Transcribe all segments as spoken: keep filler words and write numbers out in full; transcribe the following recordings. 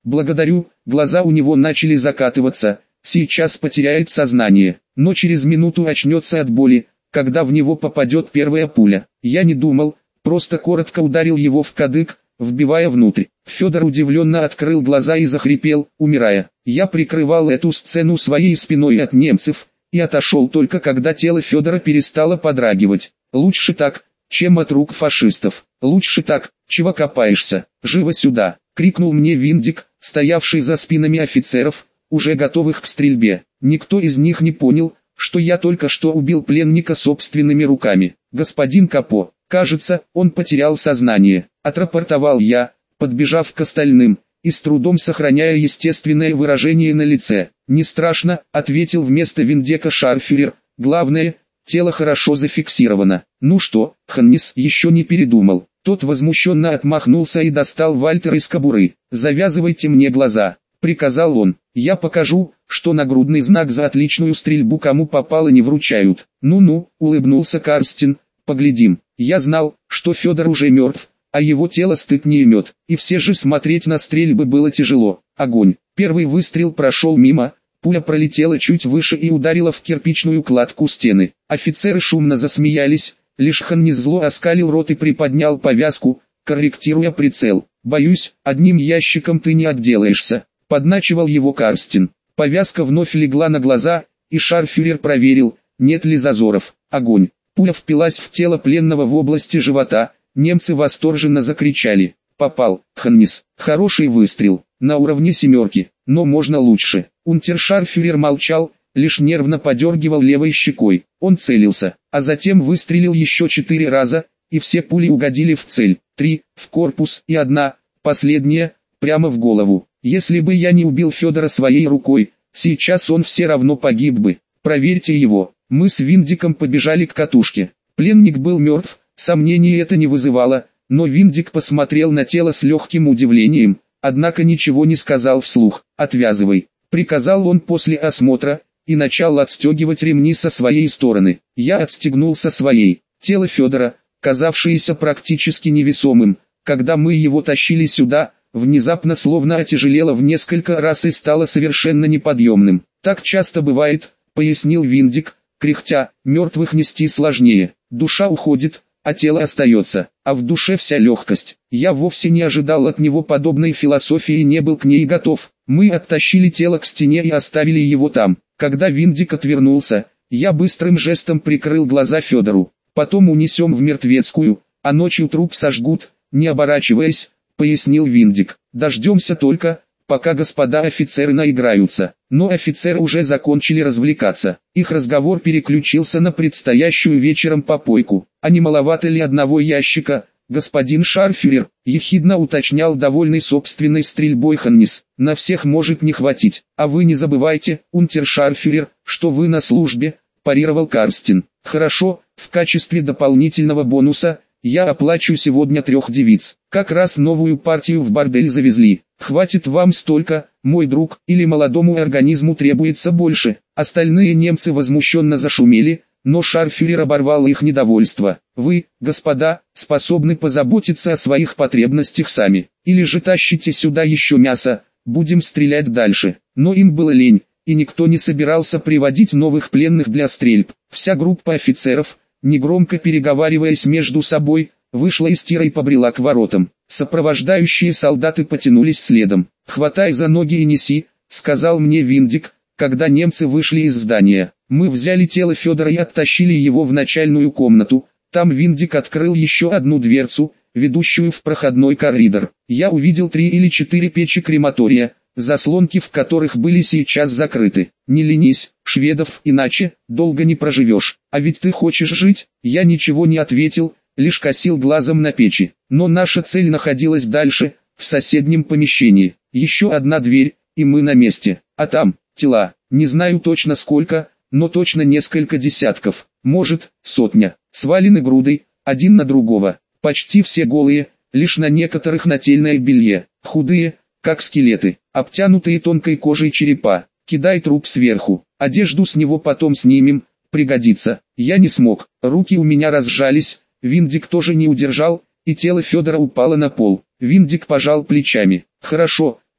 Благодарю, глаза у него начали закатываться, сейчас потеряет сознание, но через минуту очнется от боли, когда в него попадет первая пуля. Я не думал, просто коротко ударил его в кадык, вбивая внутрь. Федор удивленно открыл глаза и захрипел, умирая. Я прикрывал эту сцену своей спиной от немцев, и отошел только когда тело Федора перестало подрагивать. Лучше так, чем от рук фашистов. Лучше так, чего копаешься, живо сюда, крикнул мне Виндик, стоявший за спинами офицеров, уже готовых к стрельбе. Никто из них не понял, что я только что убил пленника собственными руками. Господин Капо, кажется, он потерял сознание, отрапортовал я, подбежав к остальным, и с трудом сохраняя естественное выражение на лице. «Не страшно», — ответил вместо Виндека шарфюрер, «главное, тело хорошо зафиксировано». «Ну что, Ханнис еще не передумал». Тот возмущенно отмахнулся и достал Вальтер из кобуры. «Завязывайте мне глаза», — приказал он. «Я покажу, что нагрудный знак за отличную стрельбу кому попало не вручают». «Ну-ну», — улыбнулся Карстин, — «поглядим». Я знал, что Федор уже мертв, а его тело стыд не имет, и все же смотреть на стрельбы было тяжело. Огонь. Первый выстрел прошел мимо, пуля пролетела чуть выше и ударила в кирпичную кладку стены. Офицеры шумно засмеялись, лишь Ханнис зло оскалил рот и приподнял повязку, корректируя прицел. «Боюсь, одним ящиком ты не отделаешься», — подначивал его Карстин. Повязка вновь легла на глаза, и шарфюрер проверил, нет ли зазоров. Огонь. Пуля впилась в тело пленного в области живота. Немцы восторженно закричали. «Попал, Ханнис, хороший выстрел, на уровне семерки, но можно лучше». Унтершарфюрер молчал, лишь нервно подергивал левой щекой. Он целился, а затем выстрелил еще четыре раза, и все пули угодили в цель. Три, в корпус и одна, последняя, прямо в голову. Если бы я не убил Федора своей рукой, сейчас он все равно погиб бы. Проверьте его. Мы с Виндиком побежали к катушке. Пленник был мертв. Сомнений это не вызывало, но Виндик посмотрел на тело с легким удивлением, однако ничего не сказал вслух. «Отвязывай», — приказал он после осмотра, и начал отстегивать ремни со своей стороны. Я отстегнул со своей. Тело Федора, казавшееся практически невесомым, когда мы его тащили сюда, внезапно словно отяжелело в несколько раз и стало совершенно неподъемным. «Так часто бывает», — пояснил Виндик, кряхтя, «мертвых нести сложнее. Душа уходит, а тело остается, а в душе вся легкость». Я вовсе не ожидал от него подобной философии и не был к ней готов. Мы оттащили тело к стене и оставили его там. Когда Виндик отвернулся, я быстрым жестом прикрыл глаза Федору. «Потом унесем в мертвецкую, а ночью труп сожгут», не оборачиваясь, пояснил Виндик. «Дождемся только, пока господа офицеры наиграются». Но офицеры уже закончили развлекаться. Их разговор переключился на предстоящую вечером попойку. «А не маловато ли одного ящика, господин шарфюрер?» — ехидно уточнял довольный собственной стрельбой Ханнис. «На всех может не хватить. А вы не забывайте, унтершарфюрер, что вы на службе», — парировал Карстин. «Хорошо, в качестве дополнительного бонуса я оплачу сегодня трех девиц. Как раз новую партию в бордель завезли. Хватит вам столько, мой друг, или молодому организму требуется больше». Остальные немцы возмущенно зашумели, но шарфюрер оборвал их недовольство. «Вы, господа, способны позаботиться о своих потребностях сами. Или же тащите сюда еще мясо, будем стрелять дальше». Но им было лень, и никто не собирался приводить новых пленных для стрельб. Вся группа офицеров, негромко переговариваясь между собой, вышла из тира и побрела к воротам. Сопровождающие солдаты потянулись следом. «Хватай за ноги и неси», — сказал мне Виндик, когда немцы вышли из здания. Мы взяли тело Федора и оттащили его в начальную комнату. Там Виндик открыл еще одну дверцу, ведущую в проходной коридор. Я увидел три или четыре печи крематория, заслонки в которых были сейчас закрыты. «Не ленись, Шведов, иначе долго не проживешь. А ведь ты хочешь жить?» Я ничего не ответил, лишь косил глазом на печи. Но наша цель находилась дальше, в соседнем помещении. Еще одна дверь, и мы на месте. А там тела. Не знаю точно сколько, но точно несколько десятков, может, сотня. Свалены грудой, один на другого. Почти все голые, лишь на некоторых нательное белье. Худые, как скелеты, обтянутые тонкой кожей черепа. Кидай труп сверху, одежду с него потом снимем, пригодится. Я не смог, руки у меня разжались, Виндик тоже не удержал, и тело Федора упало на пол. Виндик пожал плечами. «Хорошо,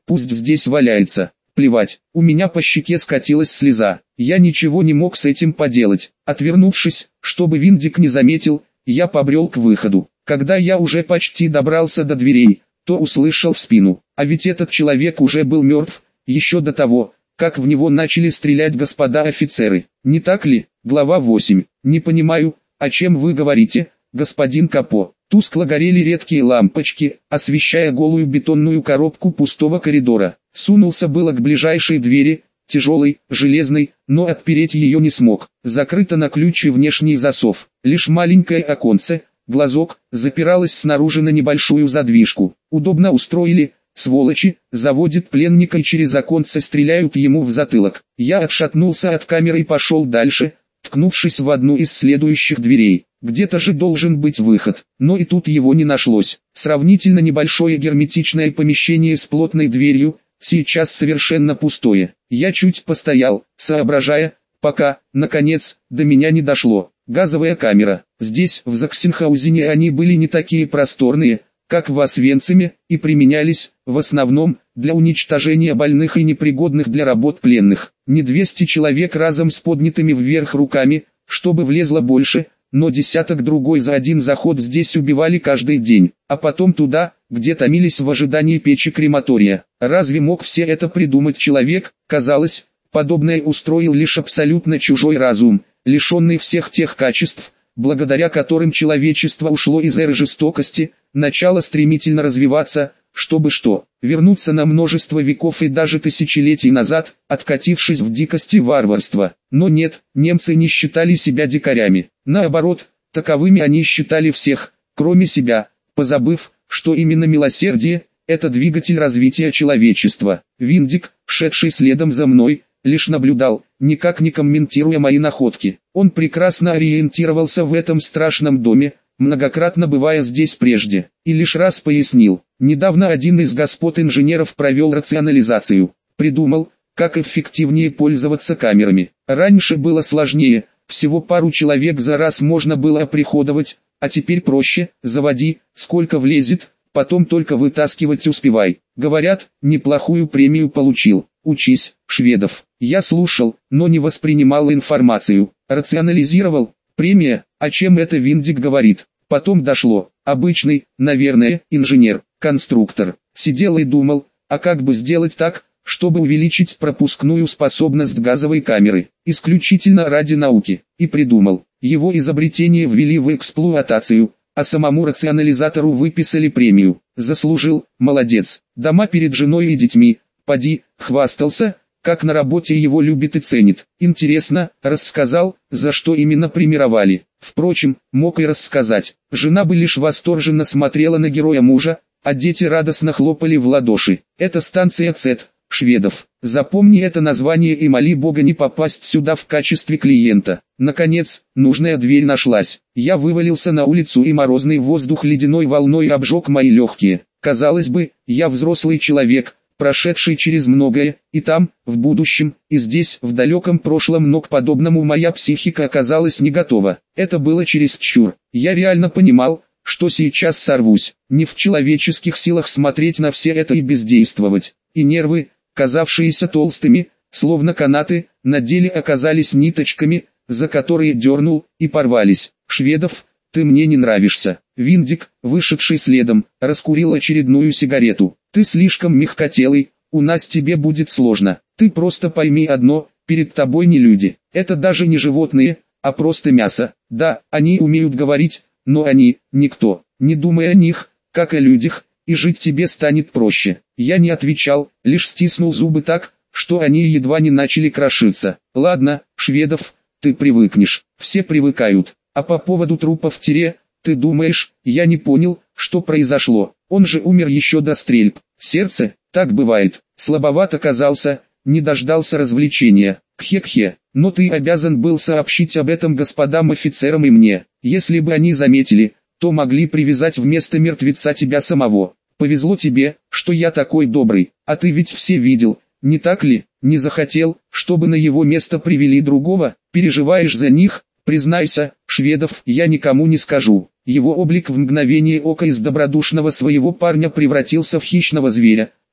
пусть здесь валяется. Плевать, у меня по щеке скатилась слеза. Я ничего не мог с этим поделать. Отвернувшись, чтобы Виндик не заметил, я побрел к выходу. Когда я уже почти добрался до дверей, то услышал в спину. А ведь этот человек уже был мертв, еще до того, как в него начали стрелять господа офицеры. Не так ли? Глава восемь. Не понимаю, о чем вы говорите, господин Капо. Тускло горели редкие лампочки, освещая голую бетонную коробку пустого коридора. Сунулся было к ближайшей двери, тяжелой, железной, но отпереть ее не смог. Закрыто на ключ и внешний засов. Лишь маленькое оконце, глазок, запиралось снаружи на небольшую задвижку. Удобно устроили, сволочи, заводят пленника и через оконце стреляют ему в затылок. Я отшатнулся от камеры и пошел дальше, ткнувшись в одну из следующих дверей. Где-то же должен быть выход, но и тут его не нашлось. Сравнительно небольшое герметичное помещение с плотной дверью, сейчас совершенно пустое. Я чуть постоял, соображая, пока, наконец, до меня не дошло. Газовая камера. Здесь, в Заксенхаузене, они были не такие просторные, как в Освенциме, и применялись, в основном, для уничтожения больных и непригодных для работ пленных. Не двести человек разом с поднятыми вверх руками, чтобы влезло больше, но десяток другой за один заход здесь убивали каждый день, а потом туда, где томились в ожидании печи крематория. Разве мог все это придумать человек? Казалось, подобное устроил лишь абсолютно чужой разум, лишенный всех тех качеств, благодаря которым человечество ушло из эры жестокости, начало стремительно развиваться, чтобы что, вернуться на множество веков и даже тысячелетий назад, откатившись в дикость и варварство. Но нет, немцы не считали себя дикарями. Наоборот, таковыми они считали всех, кроме себя, позабыв, что именно милосердие – это двигатель развития человечества. Виндик, шедший следом за мной, лишь наблюдал, никак не комментируя мои находки. Он прекрасно ориентировался в этом страшном доме, многократно бывая здесь прежде, и лишь раз пояснил. Недавно один из господ инженеров провел рационализацию, придумал, как эффективнее пользоваться камерами. Раньше было сложнее, всего пару человек за раз можно было оприходовать, а теперь проще, заводи, сколько влезет, потом только вытаскивать успевай. Говорят, неплохую премию получил. Учись, Шведов. Я слушал, но не воспринимал информацию. Рационализировал. Премия, о чем это Виндик говорит? Потом дошло. Обычный, наверное, инженер, конструктор. Сидел и думал, а как бы сделать так, чтобы увеличить пропускную способность газовой камеры, исключительно ради науки. И придумал. Его изобретение ввели в эксплуатацию, а самому рационализатору выписали премию. Заслужил, молодец. Дома перед женой и детьми, поди, хвастался, как на работе его любит и ценит. Интересно, рассказал, за что именно премировали. Впрочем, мог и рассказать. Жена бы лишь восторженно смотрела на героя мужа, а дети радостно хлопали в ладоши. Это станция ЦЭТ, Шведов. Запомни это название и моли Бога не попасть сюда в качестве клиента. Наконец, нужная дверь нашлась. Я вывалился на улицу, и морозный воздух ледяной волной обжег мои легкие. Казалось бы, я взрослый человек, прошедший через многое, и там, в будущем, и здесь, в далеком прошлом, но к подобному моя психика оказалась не готова. Это было чересчур. Я реально понимал, что сейчас сорвусь. Не в человеческих силах смотреть на все это и бездействовать. И нервы, казавшиеся толстыми, словно канаты, на деле оказались ниточками, за которые дернул, и порвались. Шведов, ты мне не нравишься. Виндик, вышедший следом, раскурил очередную сигарету. Ты слишком мягкотелый, у нас тебе будет сложно. Ты просто пойми одно, перед тобой не люди. Это даже не животные, а просто мясо. Да, они умеют говорить, но они, никто. Не думай о них, как о людях, и жить тебе станет проще. Я не отвечал, лишь стиснул зубы так, что они едва не начали крошиться. Ладно, Шведов, ты привыкнешь. Все привыкают. А по поводу трупов тире, ты думаешь, я не понял, что произошло? Он же умер еще до стрельб. Сердце, так бывает, слабоват оказался, не дождался развлечения. Кхе-кхе, но ты обязан был сообщить об этом господам офицерам и мне. Если бы они заметили, то могли привязать вместо мертвеца тебя самого. Повезло тебе, что я такой добрый, а ты ведь все видел, не так ли? Не захотел, чтобы на его место привели другого? Переживаешь за них? Признайся, Шведов, я никому не скажу. Его облик в мгновение ока из добродушного своего парня превратился в хищного зверя,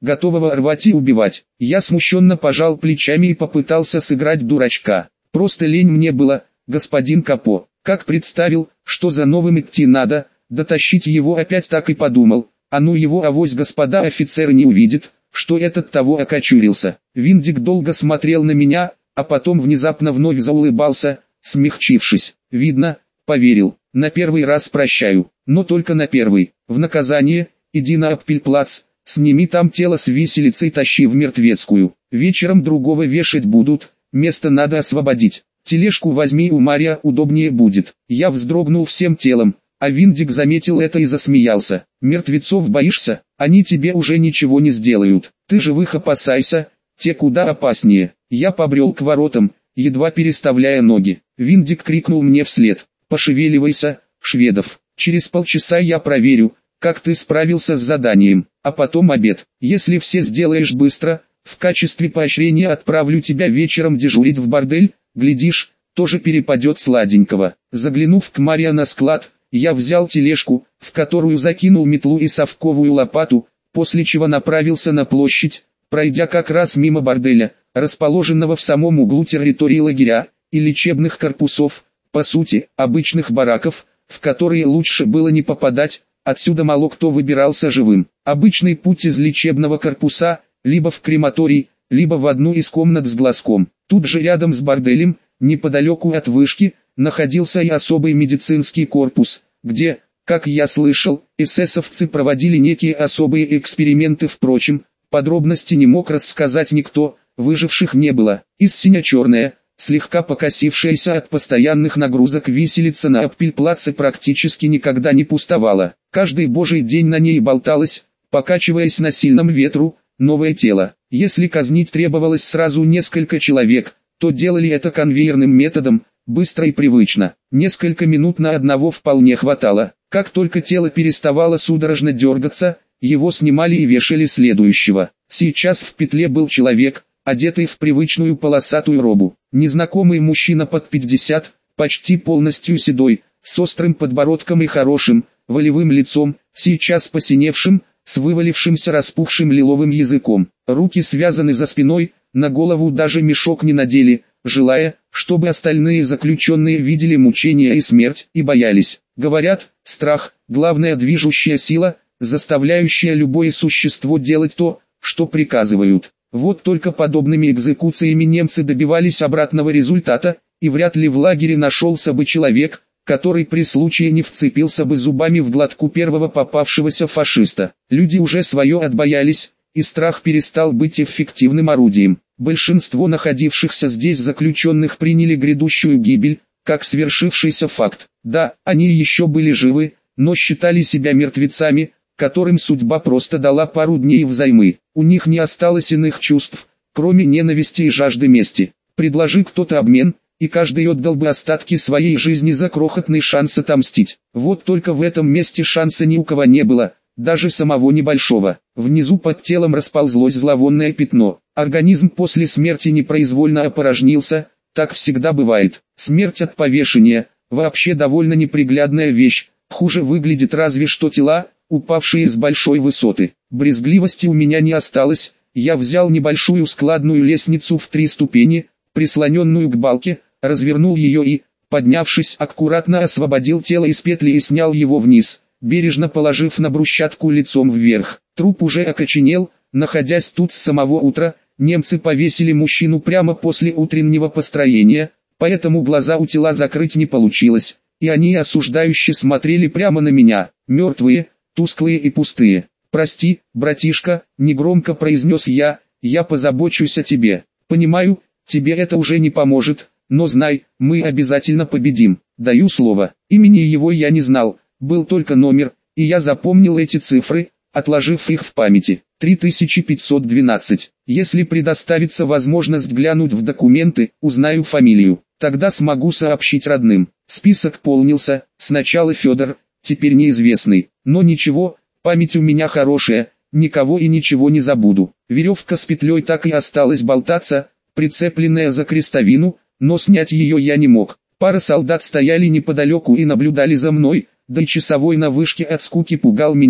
готового рвать и убивать. Я смущенно пожал плечами и попытался сыграть дурачка. Просто лень мне было, господин Капо. Как представил, что за новым идти надо, дотащить его опять так и подумал, а ну его авось господа офицеры не увидят, что этот того окочурился. Виндик долго смотрел на меня, а потом внезапно вновь заулыбался, смягчившись. Видно, поверил. На первый раз прощаю, но только на первый. В наказание, иди на Аппельплац, сними там тело с виселицы и тащи в мертвецкую. Вечером другого вешать будут, место надо освободить. Тележку возьми у Мария, удобнее будет. Я вздрогнул всем телом, а Виндик заметил это и засмеялся. Мертвецов боишься? Они тебе уже ничего не сделают. Ты живых опасайся, те куда опаснее. Я побрел к воротам, едва переставляя ноги. Виндик крикнул мне вслед: «Пошевеливайся, Шведов. Через полчаса я проверю, как ты справился с заданием, а потом обед. Если все сделаешь быстро, в качестве поощрения отправлю тебя вечером дежурить в бордель, глядишь, тоже перепадет сладенького». Заглянув к Мария на склад, я взял тележку, в которую закинул метлу и совковую лопату, после чего направился на площадь, пройдя как раз мимо борделя, расположенного в самом углу территории лагеря и лечебных корпусов, по сути, обычных бараков, в которые лучше было не попадать, отсюда мало кто выбирался живым. Обычный путь из лечебного корпуса, либо в крематорий, либо в одну из комнат с глазком. Тут же рядом с борделем, неподалеку от вышки, находился и особый медицинский корпус, где, как я слышал, эсэсовцы проводили некие особые эксперименты. Впрочем, подробности не мог рассказать никто, выживших не было. Истинно черная, слегка покосившаяся от постоянных нагрузок виселица на Аппельплаце практически никогда не пустовала. Каждый божий день на ней болталось, покачиваясь на сильном ветру, новое тело. Если казнить требовалось сразу несколько человек, то делали это конвейерным методом, быстро и привычно. Несколько минут на одного вполне хватало. Как только тело переставало судорожно дергаться, его снимали и вешали следующего. Сейчас в петле был человек, одетый в привычную полосатую робу. Незнакомый мужчина под пятьдесят, почти полностью седой, с острым подбородком и хорошим, волевым лицом, сейчас посиневшим, с вывалившимся распухшим лиловым языком. Руки связаны за спиной, на голову даже мешок не надели, желая, чтобы остальные заключенные видели мучения и смерть и боялись. Говорят, страх – главная движущая сила, заставляющая любое существо делать то, что приказывают. Вот только подобными экзекуциями немцы добивались обратного результата, и вряд ли в лагере нашелся бы человек, который при случае не вцепился бы зубами в глотку первого попавшегося фашиста. Люди уже свое отбоялись, и страх перестал быть эффективным орудием. Большинство находившихся здесь заключенных приняли грядущую гибель, как свершившийся факт. Да, они еще были живы, но считали себя мертвецами, которым судьба просто дала пару дней взаймы. У них не осталось иных чувств, кроме ненависти и жажды мести. Предложи кто-то обмен, и каждый отдал бы остатки своей жизни за крохотный шанс отомстить. Вот только в этом месте шанса ни у кого не было, даже самого небольшого. Внизу под телом расползлось зловонное пятно. Организм после смерти непроизвольно опорожнился, так всегда бывает. Смерть от повешения – вообще довольно неприглядная вещь, хуже выглядит разве что тела, упавшие с большой высоты. Брезгливости у меня не осталось, я взял небольшую складную лестницу в три ступени, прислоненную к балке, развернул ее и, поднявшись, аккуратно освободил тело из петли и снял его вниз, бережно положив на брусчатку лицом вверх. Труп уже окоченел, находясь тут с самого утра, немцы повесили мужчину прямо после утреннего построения, поэтому глаза у тела закрыть не получилось, и они осуждающе смотрели прямо на меня, мертвые, тусклые и пустые. «Прости, братишка», — негромко произнес я, — «я позабочусь о тебе. Понимаю, тебе это уже не поможет, но знай, мы обязательно победим. Даю слово». Имени его я не знал, был только номер, и я запомнил эти цифры, отложив их в памяти. три тысячи пятьсот двенадцать. Если предоставится возможность глянуть в документы, узнаю фамилию. Тогда смогу сообщить родным. Список полнился, сначала Федор, теперь неизвестный. Но ничего, память у меня хорошая, никого и ничего не забуду. Веревка с петлей так и осталась болтаться, прицепленная за крестовину, но снять ее я не мог. Пара солдат стояли неподалеку и наблюдали за мной, да и часовой на вышке от скуки пугал меня,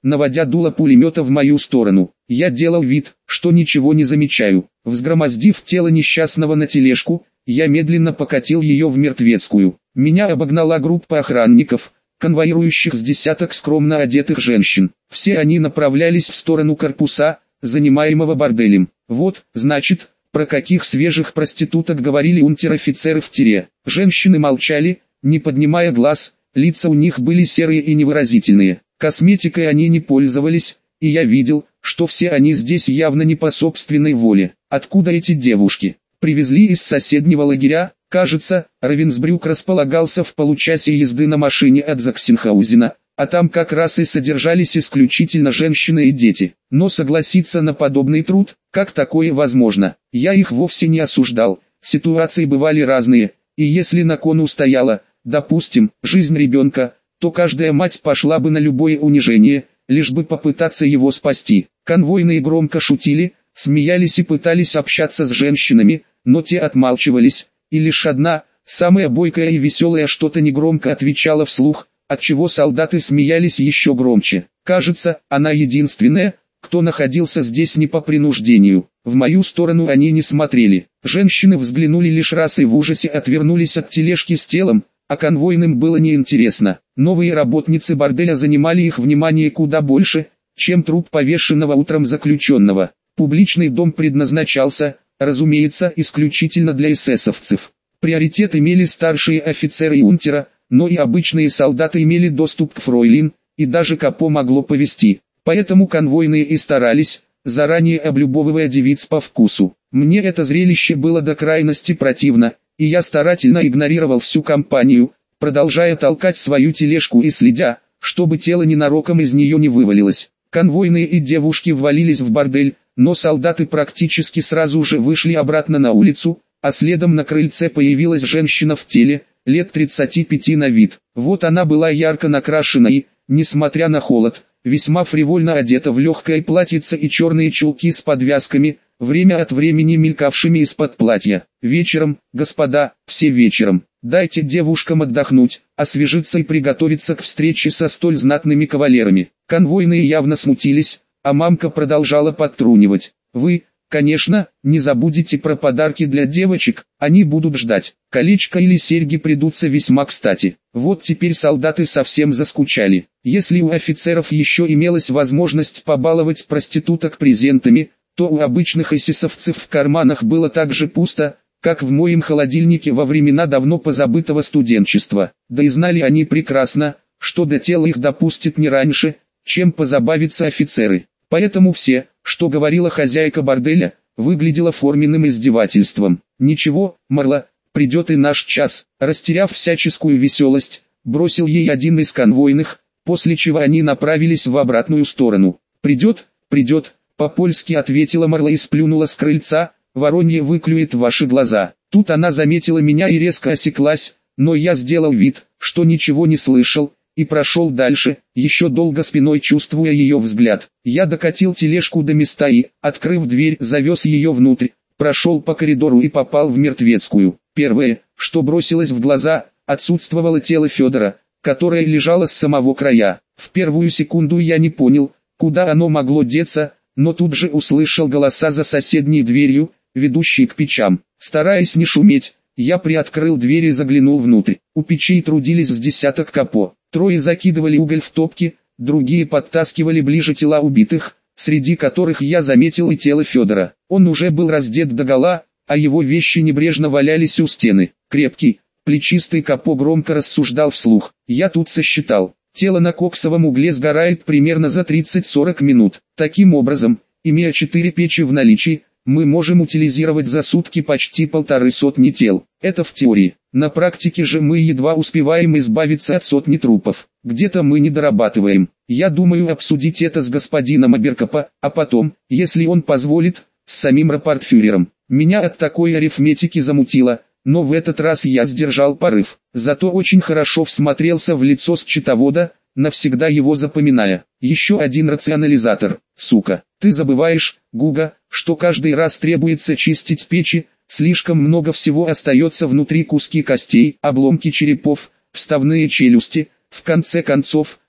наводя дуло пулемета в мою сторону. Я делал вид, что ничего не замечаю. Взгромоздив тело несчастного на тележку, я медленно покатил ее в мертвецкую. Меня обогнала группа охранников, конвоирующих с десяток скромно одетых женщин. Все они направлялись в сторону корпуса, занимаемого борделем. Вот, значит, про каких свежих проституток говорили унтер-офицеры в тире. Женщины молчали, не поднимая глаз, лица у них были серые и невыразительные. Косметикой они не пользовались, и я видел, что все они здесь явно не по собственной воле. Откуда эти девушки? Привезли из соседнего лагеря. Кажется, Равенсбрюк располагался в получасе езды на машине от Заксенхаузена, а там как раз и содержались исключительно женщины и дети. Но согласиться на подобный труд, как такое возможно? Я их вовсе не осуждал, ситуации бывали разные, и если на кону стояла, допустим, жизнь ребенка, то каждая мать пошла бы на любое унижение, лишь бы попытаться его спасти. Конвойные громко шутили, смеялись и пытались общаться с женщинами, но те отмалчивались, и лишь одна, самая бойкая и веселая что-то негромко отвечала вслух, отчего солдаты смеялись еще громче. Кажется, она единственная, кто находился здесь не по принуждению. В мою сторону они не смотрели. Женщины взглянули лишь раз и в ужасе отвернулись от тележки с телом, а конвойным было неинтересно. Новые работницы борделя занимали их внимание куда больше, чем труп повешенного утром заключенного. Публичный дом предназначался, разумеется, исключительно для эсэсовцев. Приоритет имели старшие офицеры и унтера, но и обычные солдаты имели доступ к фройлин, и даже капо могло повести. Поэтому конвойные и старались, заранее облюбовывая девиц по вкусу. Мне это зрелище было до крайности противно, и я старательно игнорировал всю компанию, продолжая толкать свою тележку и следя, чтобы тело ненароком из нее не вывалилось. Конвойные и девушки ввалились в бордель, но солдаты практически сразу же вышли обратно на улицу, а следом на крыльце появилась женщина в теле, лет тридцати пяти на вид. Вот она была ярко накрашена и, несмотря на холод, весьма фривольно одета в легкое платьице и черные чулки с подвязками, время от времени мелькавшими из-под платья. Вечером, господа, все вечером. Дайте девушкам отдохнуть, освежиться и приготовиться к встрече со столь знатными кавалерами. Конвойные явно смутились, а мамка продолжала подтрунивать. Вы, конечно, не забудете про подарки для девочек, они будут ждать. Колечко или серьги придутся весьма кстати. Вот теперь солдаты совсем заскучали. Если у офицеров еще имелась возможность побаловать проституток презентами, то у обычных эсэсовцев в карманах было так же пусто, как в моем холодильнике во времена давно позабытого студенчества. Да и знали они прекрасно, что до тела их допустят не раньше, чем позабавятся офицеры. Поэтому все, что говорила хозяйка борделя, выглядело форменным издевательством. Ничего, Марла, придет и наш час. Растеряв всяческую веселость, бросил ей один из конвойных, после чего они направились в обратную сторону. «Придет, придет», по-польски ответила Марла и сплюнула с крыльца, «воронье выклюет ваши глаза». Тут она заметила меня и резко осеклась, но я сделал вид, что ничего не слышал, и прошел дальше, еще долго спиной чувствуя ее взгляд. Я докатил тележку до места и, открыв дверь, завез ее внутрь, прошел по коридору и попал в мертвецкую. Первое, что бросилось в глаза, отсутствовало тело Федора, которое лежало с самого края. В первую секунду я не понял, куда оно могло деться, но тут же услышал голоса за соседней дверью, ведущей к печам. Стараясь не шуметь, я приоткрыл дверь и заглянул внутрь. У печей трудились с десяток капо. Трое закидывали уголь в топки, другие подтаскивали ближе тела убитых, среди которых я заметил и тело Федора. Он уже был раздет догола, а его вещи небрежно валялись у стены. Крепкий, плечистый капо громко рассуждал вслух. Я тут сосчитал. Тело на коксовом угле сгорает примерно за тридцать-сорок минут. Таким образом, имея четыре печи в наличии, мы можем утилизировать за сутки почти полторы сотни тел. Это в теории. На практике же мы едва успеваем избавиться от сотни трупов. Где-то мы не дорабатываем. Я думаю обсудить это с господином Аберкопа, а потом, если он позволит, с самим рапортфюрером. Меня от такой арифметики замутило, но в этот раз я сдержал порыв. Зато очень хорошо всмотрелся в лицо счетовода, навсегда его запоминая. Еще один рационализатор. Сука, ты забываешь, Гуга, что каждый раз требуется чистить печи, слишком много всего остается внутри: куски костей, обломки черепов, вставные челюсти. В конце концов,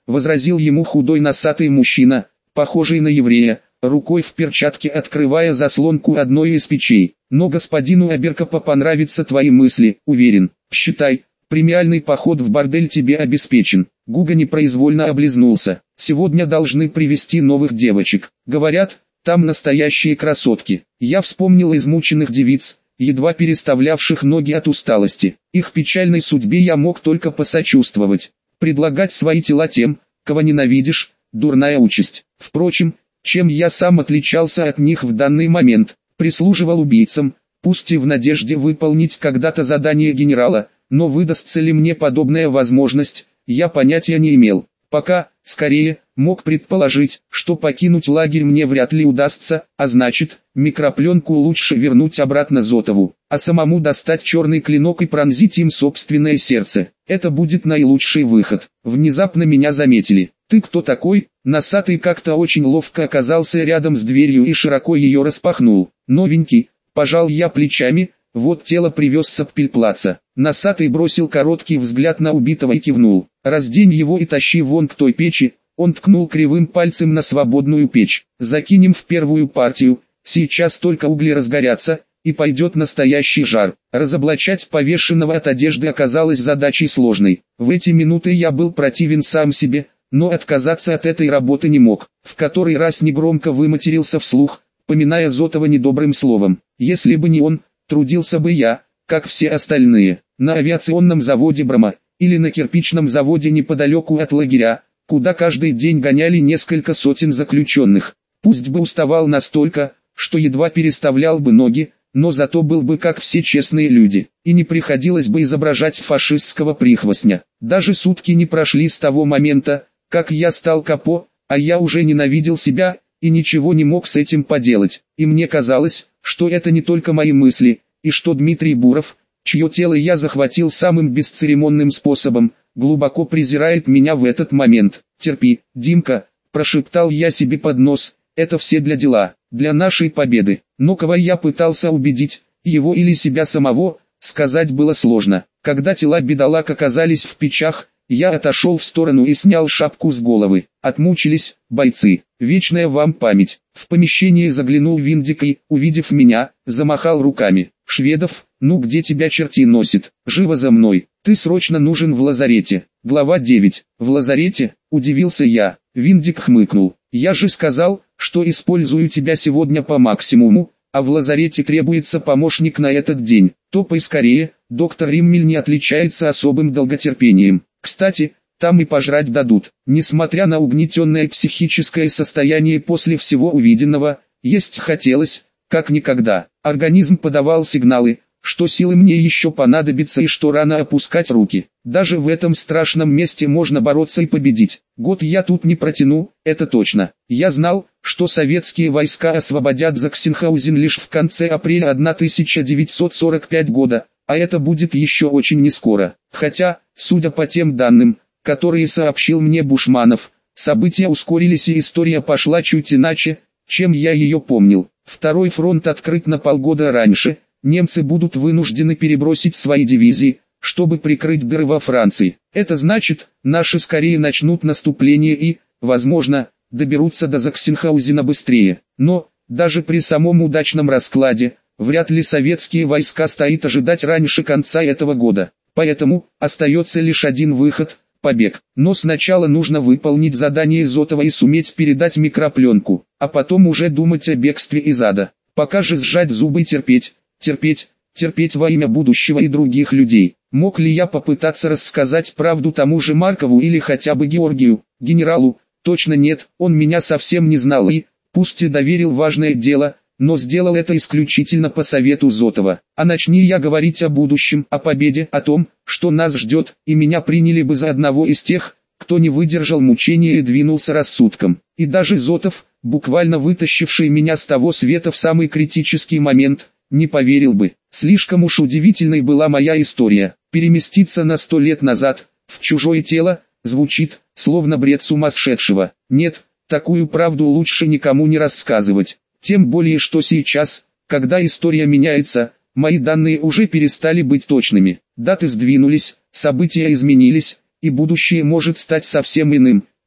возразил ему худой носатый мужчина, похожий на еврея, рукой в перчатке открывая заслонку одной из печей. Но господину Аберкапа понравятся твои мысли, уверен. Считай, премиальный поход в бордель тебе обеспечен. Гуга непроизвольно облизнулся. Сегодня должны привезти новых девочек. Говорят, там настоящие красотки. Я вспомнил измученных девиц, едва переставлявших ноги от усталости. Их печальной судьбе я мог только посочувствовать. Предлагать свои тела тем, кого ненавидишь, дурная участь. Впрочем, чем я сам отличался от них в данный момент? Прислуживал убийцам, пусть и в надежде выполнить когда-то задание генерала, но выдастся ли мне подобная возможность, я понятия не имел. Пока, скорее, мог предположить, что покинуть лагерь мне вряд ли удастся, а значит, микропленку лучше вернуть обратно Зотову, а самому достать черный клинок и пронзить им собственное сердце. Это будет наилучший выход. Внезапно меня заметили. «Ты кто такой?» Носатый как-то очень ловко оказался рядом с дверью и широко ее распахнул. «Новенький», пожал я плечами, вот тело привез с Аппельплаца. Носатый бросил короткий взгляд на убитого и кивнул. «Раздень его и тащи вон к той печи», он ткнул кривым пальцем на свободную печь. «Закинем в первую партию, сейчас только угли разгорятся, и пойдет настоящий жар». Разоблачать повешенного от одежды оказалось задачей сложной. В эти минуты я был противен сам себе, но отказаться от этой работы не мог. В который раз негромко выматерился вслух, поминая Зотова недобрым словом. Если бы не он, трудился бы я, как все остальные, на авиационном заводе Брама, или на кирпичном заводе неподалеку от лагеря, куда каждый день гоняли несколько сотен заключенных. Пусть бы уставал настолько, что едва переставлял бы ноги, но зато был бы как все честные люди, и не приходилось бы изображать фашистского прихвостня. Даже сутки не прошли с того момента, как я стал капо, а я уже ненавидел себя, и ничего не мог с этим поделать. И мне казалось, что это не только мои мысли, и что Дмитрий Буров, чье тело я захватил самым бесцеремонным способом, глубоко презирает меня в этот момент. «Терпи, Димка», прошептал я себе под нос, «это все для дела, для нашей победы». Но кого я пытался убедить, его или себя самого, сказать было сложно. Когда тела бедолаг оказались в печах, я отошел в сторону и снял шапку с головы. «Отмучились, бойцы, вечная вам память». В помещение заглянул Виндик и, увидев меня, замахал руками. «Шведов, ну где тебя черти носит? Живо за мной, ты срочно нужен в лазарете». Глава девять. «В лазарете?» – удивился я. Виндик хмыкнул. «Я же сказал, что использую тебя сегодня по максимуму, а в лазарете требуется помощник на этот день. Топай скорее, доктор Риммель не отличается особым долготерпением. Кстати, там и пожрать дадут». Несмотря на угнетенное психическое состояние после всего увиденного, есть хотелось, как никогда. Организм подавал сигналы, что силы мне еще понадобятся и что рано опускать руки. Даже в этом страшном месте можно бороться и победить. Год я тут не протяну, это точно. Я знал, что советские войска освободят Заксенхаузен лишь в конце апреля тысяча девятьсот сорок пятого года, а это будет еще очень нескоро. Хотя, судя по тем данным, которые сообщил мне Бушманов, события ускорились и история пошла чуть иначе, чем я ее помнил. Второй фронт открыт на полгода раньше, немцы будут вынуждены перебросить свои дивизии, чтобы прикрыть дыры во Франции. Это значит, наши скорее начнут наступление и, возможно, доберутся до Заксенхаузена быстрее. Но, даже при самом удачном раскладе, вряд ли советские войска стоит ожидать раньше конца этого года. Поэтому, остается лишь один выход – побег. Но сначала нужно выполнить задание Зотова и суметь передать микропленку, а потом уже думать о бегстве из ада. Пока же сжать зубы и терпеть, терпеть, терпеть во имя будущего и других людей. Мог ли я попытаться рассказать правду тому же Маркову или хотя бы Георгию, генералу? Точно нет, он меня совсем не знал и, пусть и доверил важное дело, но сделал это исключительно по совету Зотова. А начни я говорить о будущем, о победе, о том, что нас ждет, и меня приняли бы за одного из тех, кто не выдержал мучения и двинулся рассудком. И даже Зотов, буквально вытащивший меня с того света в самый критический момент, не поверил бы. Слишком уж удивительной была моя история. Переместиться на сто лет назад, в чужое тело, звучит, словно бред сумасшедшего. Нет, такую правду лучше никому не рассказывать. Тем более что сейчас, когда история меняется, мои данные уже перестали быть точными. Даты сдвинулись, события изменились, и будущее может стать совсем иным,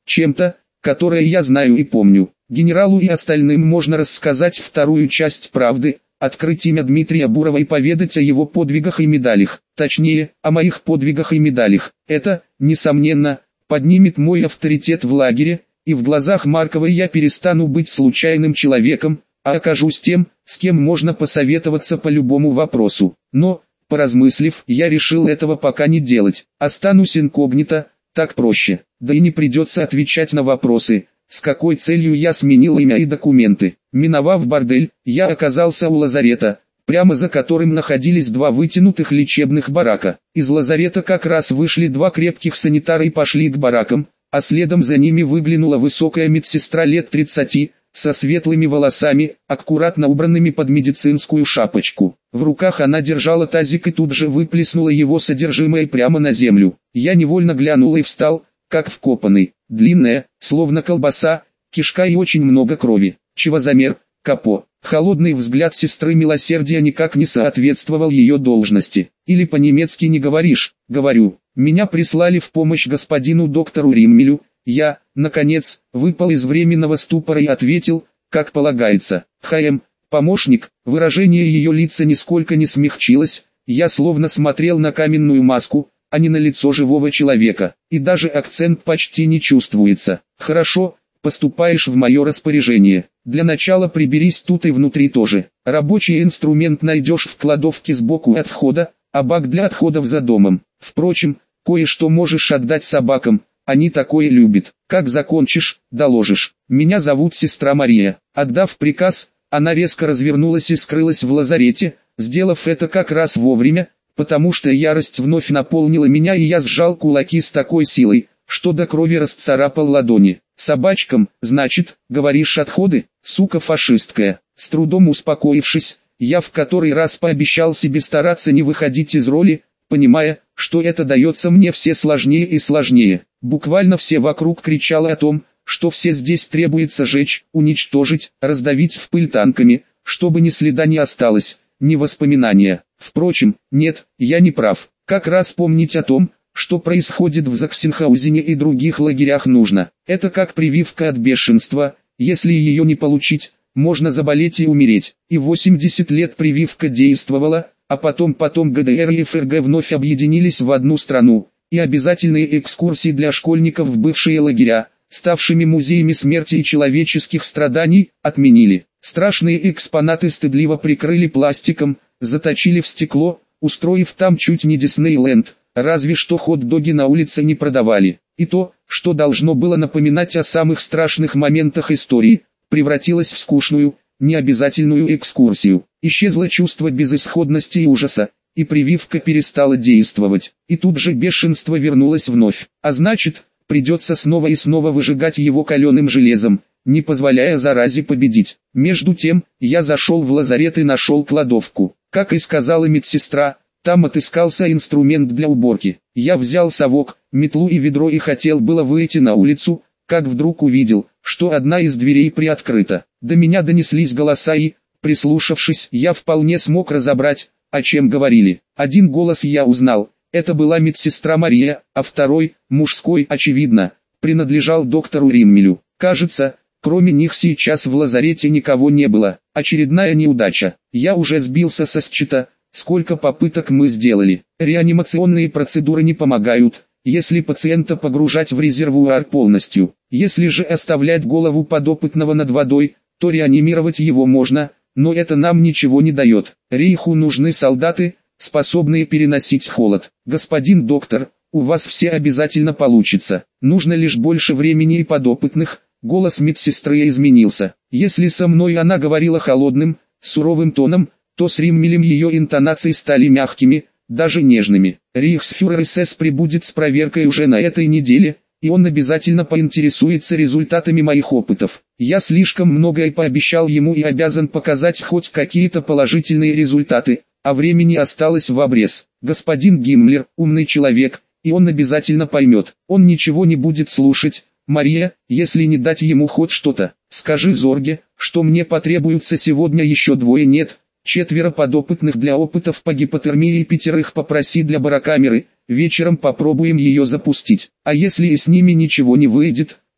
чем-то, которое я знаю и помню. Генералу и остальным можно рассказать вторую часть правды, открыть имя Дмитрия Бурова и поведать о его подвигах и медалях, точнее, о моих подвигах и медалях. Это, несомненно, поднимет мой авторитет в лагере, и в глазах Марковой я перестану быть случайным человеком, а окажусь тем, с кем можно посоветоваться по любому вопросу. Но, поразмыслив, я решил этого пока не делать. Останусь инкогнито, так проще. Да и не придется отвечать на вопросы, с какой целью я сменил имя и документы. Миновав бордель, я оказался у лазарета, прямо за которым находились два вытянутых лечебных барака. Из лазарета как раз вышли два крепких санитара и пошли к баракам, а следом за ними выглянула высокая медсестра лет тридцати, со светлыми волосами, аккуратно убранными под медицинскую шапочку. В руках она держала тазик и тут же выплеснула его содержимое прямо на землю. Я невольно глянул и встал, как вкопанный. Длинная, словно колбаса, кишка и очень много крови. Чевозамер, капо. Холодный взгляд сестры милосердия никак не соответствовал ее должности. Или по-немецки не говоришь? Говорю. Меня прислали в помощь господину доктору Риммелю. Я, наконец, выпал из временного ступора и ответил, как полагается. ХМ, помощник. Выражение ее лица нисколько не смягчилось. Я словно смотрел на каменную маску, а не на лицо живого человека. И даже акцент почти не чувствуется. Хорошо, поступаешь в мое распоряжение. Для начала приберись тут и внутри тоже. Рабочий инструмент найдешь в кладовке сбоку от входа, а бак для отходов за домом. Впрочем, кое-что можешь отдать собакам. Они такое любят. Как закончишь, доложишь. Меня зовут сестра Мария. Отдав приказ, она резко развернулась и скрылась в лазарете, сделав это как раз вовремя, потому что ярость вновь наполнила меня и я сжал кулаки с такой силой, что до крови расцарапал ладони. Собачкам, значит, говоришь отходы, сука фашистская. С трудом успокоившись, я в который раз пообещал себе стараться не выходить из роли, понимая, что это дается мне все сложнее и сложнее. Буквально все вокруг кричало о том, что все здесь требуется сжечь, уничтожить, раздавить в пыль танками, чтобы ни следа не осталось, ни воспоминания. Впрочем, нет, я не прав. Как раз помнить о том, что происходит в Заксенхаузене и других лагерях нужно. Это как прививка от бешенства, если ее не получить, можно заболеть и умереть. И восемьдесят лет прививка действовала, а потом потом ГДР и ФРГ вновь объединились в одну страну, и обязательные экскурсии для школьников в бывшие лагеря, ставшими музеями смерти и человеческих страданий, отменили. Страшные экспонаты стыдливо прикрыли пластиком, заточили в стекло, устроив там чуть не Диснейленд, разве что хот-доги на улице не продавали. И то, что должно было напоминать о самых страшных моментах истории, превратилось в скучную, необязательную экскурсию. Исчезло чувство безысходности и ужаса, и прививка перестала действовать. И тут же бешенство вернулось вновь. А значит, придется снова и снова выжигать его каленым железом, не позволяя заразе победить. Между тем, я зашел в лазарет и нашел кладовку. Как и сказала медсестра, там отыскался инструмент для уборки. Я взял совок, метлу и ведро и хотел было выйти на улицу, как вдруг увидел, что одна из дверей приоткрыта. До меня донеслись голоса и, прислушавшись, я вполне смог разобрать, о чем говорили. Один голос я узнал, это была медсестра Мария, а второй, мужской, очевидно, принадлежал доктору Риммелю. Кажется, кроме них сейчас в лазарете никого не было. Очередная неудача. Я уже сбился со счета, сколько попыток мы сделали. Реанимационные процедуры не помогают, если пациента погружать в резервуар полностью. Если же оставлять голову подопытного над водой, то реанимировать его можно, но это нам ничего не дает. Рейху нужны солдаты, способные переносить холод. Господин доктор, у вас все обязательно получится. Нужно лишь больше времени и подопытных. Голос медсестры изменился. Если со мной она говорила холодным, суровым тоном, то с Риммелем ее интонации стали мягкими, даже нежными. Рейхсфюрер СС прибудет с проверкой уже на этой неделе, и он обязательно поинтересуется результатами моих опытов. Я слишком многое пообещал ему и обязан показать хоть какие-то положительные результаты, а времени осталось в обрез. Господин Гиммлер умный человек, и он обязательно поймет. Он ничего не будет слушать. Мария, если не дать ему хоть что-то, скажи Зорге, что мне потребуется сегодня еще двое нет, четверо подопытных для опытов по гипотермии и пятерых попроси для барокамеры, вечером попробуем ее запустить. А если и с ними ничего не выйдет,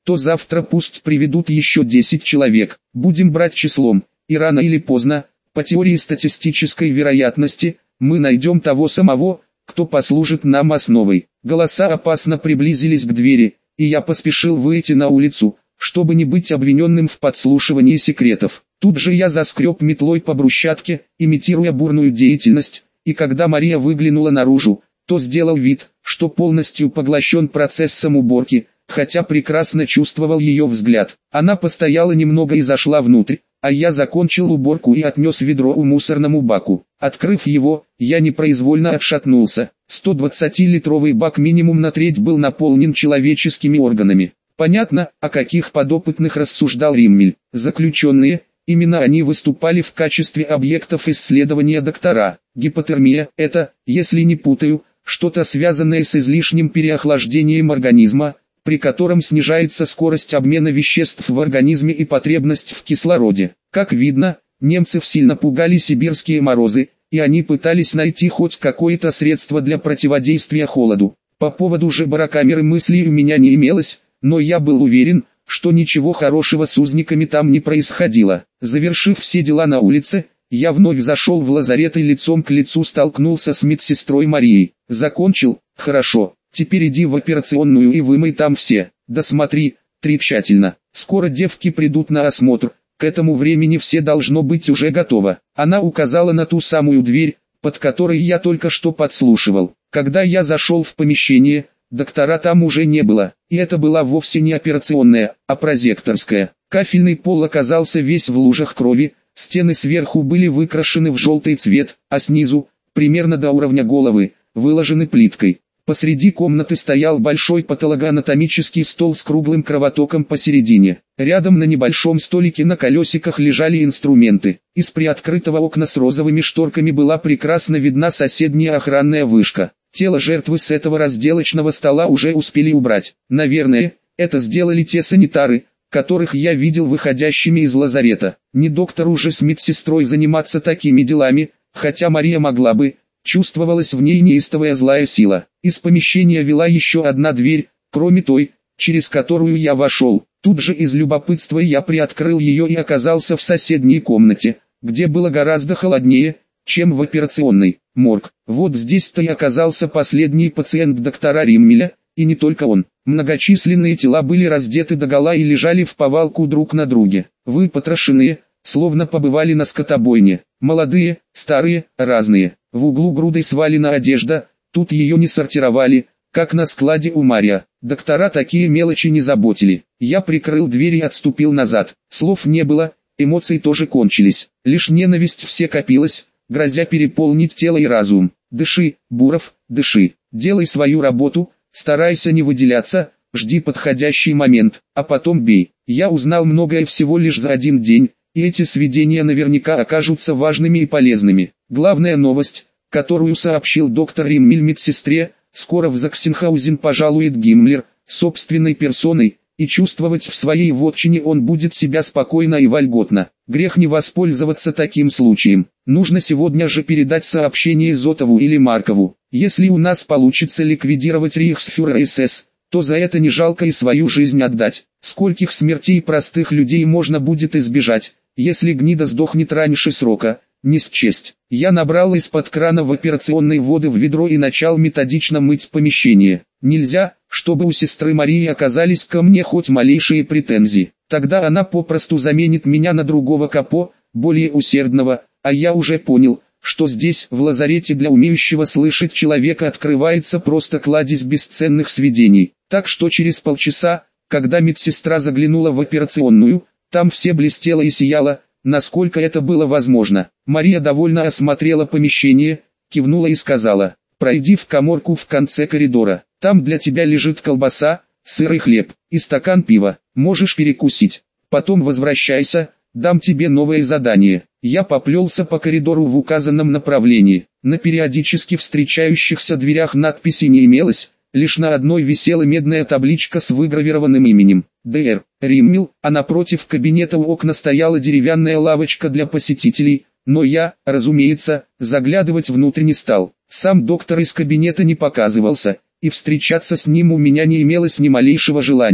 то завтра пусть приведут еще десять человек. Будем брать числом, и рано или поздно, по теории статистической вероятности, мы найдем того самого, кто послужит нам основой. Голоса опасно приблизились к двери, и я поспешил выйти на улицу, чтобы не быть обвиненным в подслушивании секретов. Тут же я заскреб метлой по брусчатке, имитируя бурную деятельность, и когда Мария выглянула наружу, то сделал вид, что полностью поглощен процессом уборки, хотя прекрасно чувствовал ее взгляд. Она постояла немного и зашла внутрь, а я закончил уборку и отнес ведро у мусорному баку. Открыв его, я непроизвольно отшатнулся. сто двадцатилитровый бак минимум на треть был наполнен человеческими органами. Понятно, о каких подопытных рассуждал Риммель. Заключенные, именно они выступали в качестве объектов исследования доктора. Гипотермия – это, если не путаю, что-то связанное с излишним переохлаждением организма, при котором снижается скорость обмена веществ в организме и потребность в кислороде. Как видно, немцев сильно пугали сибирские морозы, и они пытались найти хоть какое-то средство для противодействия холоду. По поводу же барокамеры мыслей у меня не имелось, но я был уверен, что ничего хорошего с узниками там не происходило. Завершив все дела на улице, я вновь зашел в лазарет и лицом к лицу столкнулся с медсестрой Марией. Закончил? Хорошо. Теперь иди в операционную и вымой там все. Да смотри, три тщательно. Скоро девки придут на осмотр, к этому времени все должно быть уже готово. Она указала на ту самую дверь, под которой я только что подслушивал. Когда я зашел в помещение, доктора там уже не было, и это была вовсе не операционная, а прозекторская. Кафельный пол оказался весь в лужах крови, стены сверху были выкрашены в желтый цвет, а снизу, примерно до уровня головы, выложены плиткой. Посреди комнаты стоял большой патологоанатомический стол с круглым кровотоком посередине. Рядом на небольшом столике на колесиках лежали инструменты. Из приоткрытого окна с розовыми шторками была прекрасно видна соседняя охранная вышка. Тело жертвы с этого разделочного стола уже успели убрать. Наверное, это сделали те санитары, которых я видел выходящими из лазарета. Не доктору же с медсестрой заниматься такими делами, хотя Мария могла бы. Чувствовалась в ней неистовая злая сила. Из помещения вела еще одна дверь, кроме той, через которую я вошел. Тут же из любопытства я приоткрыл ее и оказался в соседней комнате, где было гораздо холоднее, чем в операционной. Морг. Вот здесь-то и оказался последний пациент доктора Риммеля, и не только он. Многочисленные тела были раздеты догола и лежали в повалку друг на друге. Выпотрошенные, словно побывали на скотобойне. Молодые, старые, разные. В углу грудой свалена одежда, тут ее не сортировали, как на складе у Мария. Доктора такие мелочи не заботили. Я прикрыл дверь и отступил назад. Слов не было, эмоции тоже кончились. Лишь ненависть все копилась, грозя переполнить тело и разум. Дыши, Буров, дыши. Делай свою работу, старайся не выделяться, жди подходящий момент, а потом бей. Я узнал многое всего лишь за один день. И эти сведения наверняка окажутся важными и полезными. Главная новость, которую сообщил доктор Риммель медсестре, скоро в Заксенхаузен пожалует Гиммлер, собственной персоной, и чувствовать в своей вотчине он будет себя спокойно и вольготно. Грех не воспользоваться таким случаем. Нужно сегодня же передать сообщение Зотову или Маркову. Если у нас получится ликвидировать рейхсфюрера СС, то за это не жалко и свою жизнь отдать. Скольких смертей простых людей можно будет избежать, если гнида сдохнет раньше срока, не счесть. Я набрал из-под крана в операционной воды в ведро и начал методично мыть помещение. Нельзя, чтобы у сестры Марии оказались ко мне хоть малейшие претензии. Тогда она попросту заменит меня на другого капо, более усердного, а я уже понял, что здесь, в лазарете для умеющего слышать человека, открывается просто кладезь бесценных сведений. Так что через полчаса, когда медсестра заглянула в операционную, там все блестело и сияло, насколько это было возможно. Мария довольно осмотрела помещение, кивнула и сказала: «Пройди в каморку в конце коридора, там для тебя лежит колбаса, сыр и хлеб, и стакан пива, можешь перекусить. Потом возвращайся, дам тебе новое задание». Я поплелся по коридору в указанном направлении. На периодически встречающихся дверях надписи не имелось, лишь на одной висела медная табличка с выгравированным именем «Д.Р. Риммель», а напротив кабинета у окна стояла деревянная лавочка для посетителей, но я, разумеется, заглядывать внутрь не стал. Сам доктор из кабинета не показывался, и встречаться с ним у меня не имелось ни малейшего желания.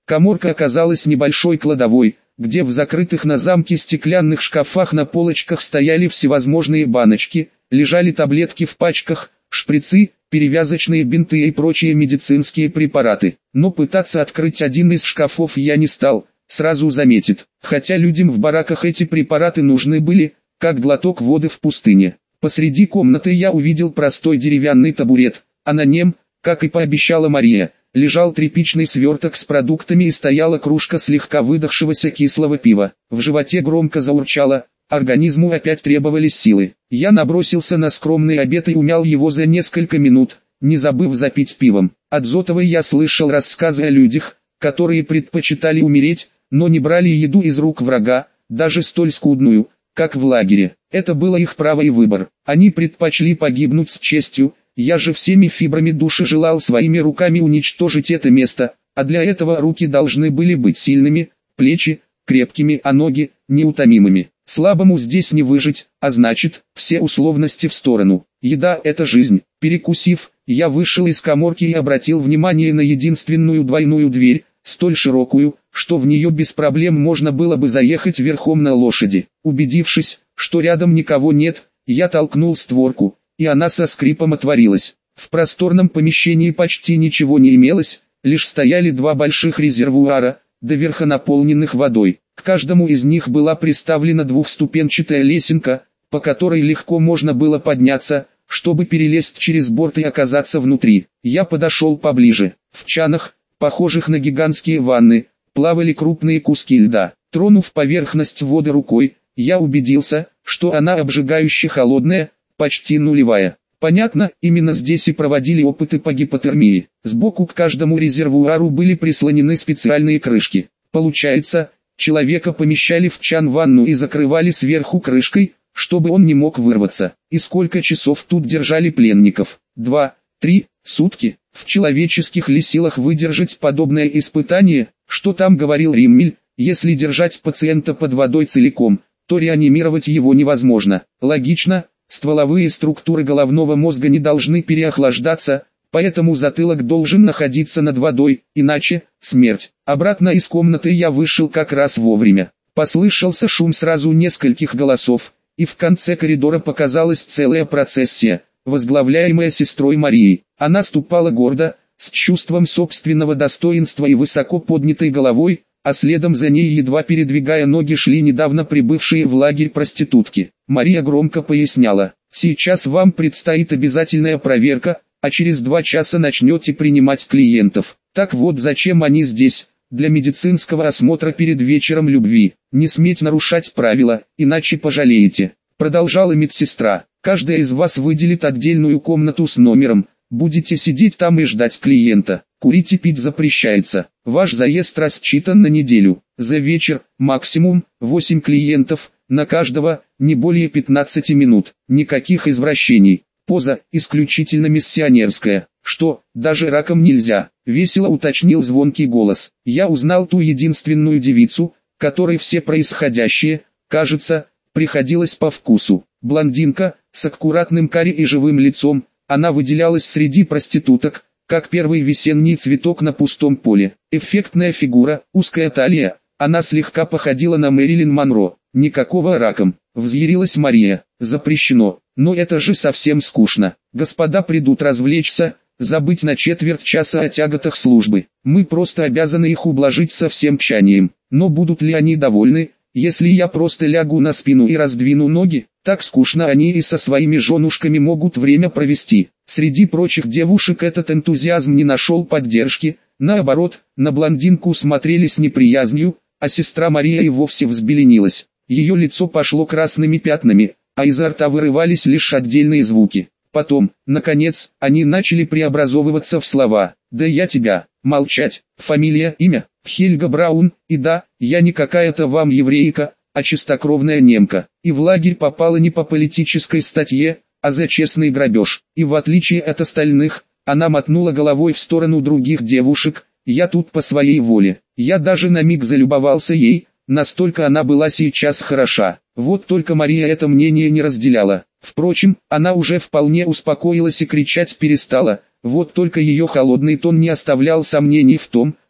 Каморка оказалась небольшой кладовой, где в закрытых на замке стеклянных шкафах на полочках стояли всевозможные баночки, лежали таблетки в пачках, шприцы, перевязочные бинты и прочие медицинские препараты. Но пытаться открыть один из шкафов я не стал, сразу заметит. Хотя людям в бараках эти препараты нужны были, как глоток воды в пустыне. Посреди комнаты я увидел простой деревянный табурет, а на нем, как и пообещала Мария, лежал тряпичный сверток с продуктами и стояла кружка слегка выдохшегося кислого пива. В животе громко заурчало, организму опять требовались силы. Я набросился на скромный обед и умял его за несколько минут, не забыв запить пивом. От Зотовой я слышал рассказы о людях, которые предпочитали умереть, но не брали еду из рук врага, даже столь скудную, как в лагере. Это было их право и выбор. Они предпочли погибнуть с честью. Я же всеми фибрами души желал своими руками уничтожить это место, а для этого руки должны были быть сильными, плечи крепкими, а ноги неутомимыми. Слабому здесь не выжить, а значит, все условности в сторону. Еда – это жизнь. Перекусив, я вышел из каморки и обратил внимание на единственную двойную дверь, столь широкую, что в нее без проблем можно было бы заехать верхом на лошади. Убедившись, что рядом никого нет, я толкнул створку, и она со скрипом отворилась. В просторном помещении почти ничего не имелось, лишь стояли два больших резервуара, доверха наполненных водой. К каждому из них была приставлена двухступенчатая лесенка, по которой легко можно было подняться, чтобы перелезть через борт и оказаться внутри. Я подошел поближе. В чанах, похожих на гигантские ванны, плавали крупные куски льда. Тронув поверхность воды рукой, я убедился, что она обжигающе холодная, почти нулевая. Понятно, именно здесь и проводили опыты по гипотермии. Сбоку к каждому резервуару были прислонены специальные крышки. Получается, человека помещали в чан-ванну и закрывали сверху крышкой, чтобы он не мог вырваться. И сколько часов тут держали пленников? Два, три, сутки. В человеческих ли силах выдержать подобное испытание? Что там говорил Риммель, если держать пациента под водой целиком, то реанимировать его невозможно. Логично. Стволовые структуры головного мозга не должны переохлаждаться, поэтому затылок должен находиться над водой, иначе – смерть. Обратно из комнаты я вышел как раз вовремя. Послышался шум сразу нескольких голосов, и в конце коридора показалась целая процессия, возглавляемая сестрой Марией. Она ступала гордо, с чувством собственного достоинства и высоко поднятой головой, а следом за ней, едва передвигая ноги, шли недавно прибывшие в лагерь проститутки. Мария громко поясняла: «Сейчас вам предстоит обязательная проверка, а через два часа начнете принимать клиентов. Так вот зачем они здесь, для медицинского осмотра перед вечером любви. Не сметь нарушать правила, иначе пожалеете», продолжала медсестра. «Каждая из вас выделит отдельную комнату с номером, будете сидеть там и ждать клиента. Курить и пить запрещается. Ваш заезд рассчитан на неделю. За вечер, максимум, восемь клиентов, на каждого, не более пятнадцати минут. Никаких извращений. Поза, исключительно миссионерская. Что, даже раком нельзя?» Весело уточнил звонкий голос. Я узнал ту единственную девицу, которой все происходящее, кажется, приходилось по вкусу. Блондинка, с аккуратным каре и живым лицом, она выделялась среди проституток, как первый весенний цветок на пустом поле. Эффектная фигура, узкая талия, она слегка походила на Мэрилин Монро. «Никакого раком», — взъярилась Мария. «Запрещено, но это же совсем скучно. Господа придут развлечься, забыть на четверть часа о тяготах службы. Мы просто обязаны их ублажить со всем тщанием. Но будут ли они довольны, если я просто лягу на спину и раздвину ноги? Так скучно они и со своими женушками могут время провести». Среди прочих девушек этот энтузиазм не нашел поддержки, наоборот, на блондинку смотрели с неприязнью, а сестра Мария и вовсе взбеленилась. Ее лицо пошло красными пятнами, а изо рта вырывались лишь отдельные звуки. Потом, наконец, они начали преобразовываться в слова. «Да я тебя, молчать, фамилия, имя, Хельга Браун, и да, я не какая-то вам еврейка, а чистокровная немка, и в лагерь попала не по политической статье, а за честный грабеж. И в отличие от остальных, она мотнула головой в сторону других девушек, я тут по своей воле. Я даже на миг залюбовался ей, настолько она была сейчас хороша. Вот только Мария это мнение не разделяла. Впрочем, она уже вполне успокоилась и кричать перестала, вот только ее холодный тон не оставлял сомнений в том,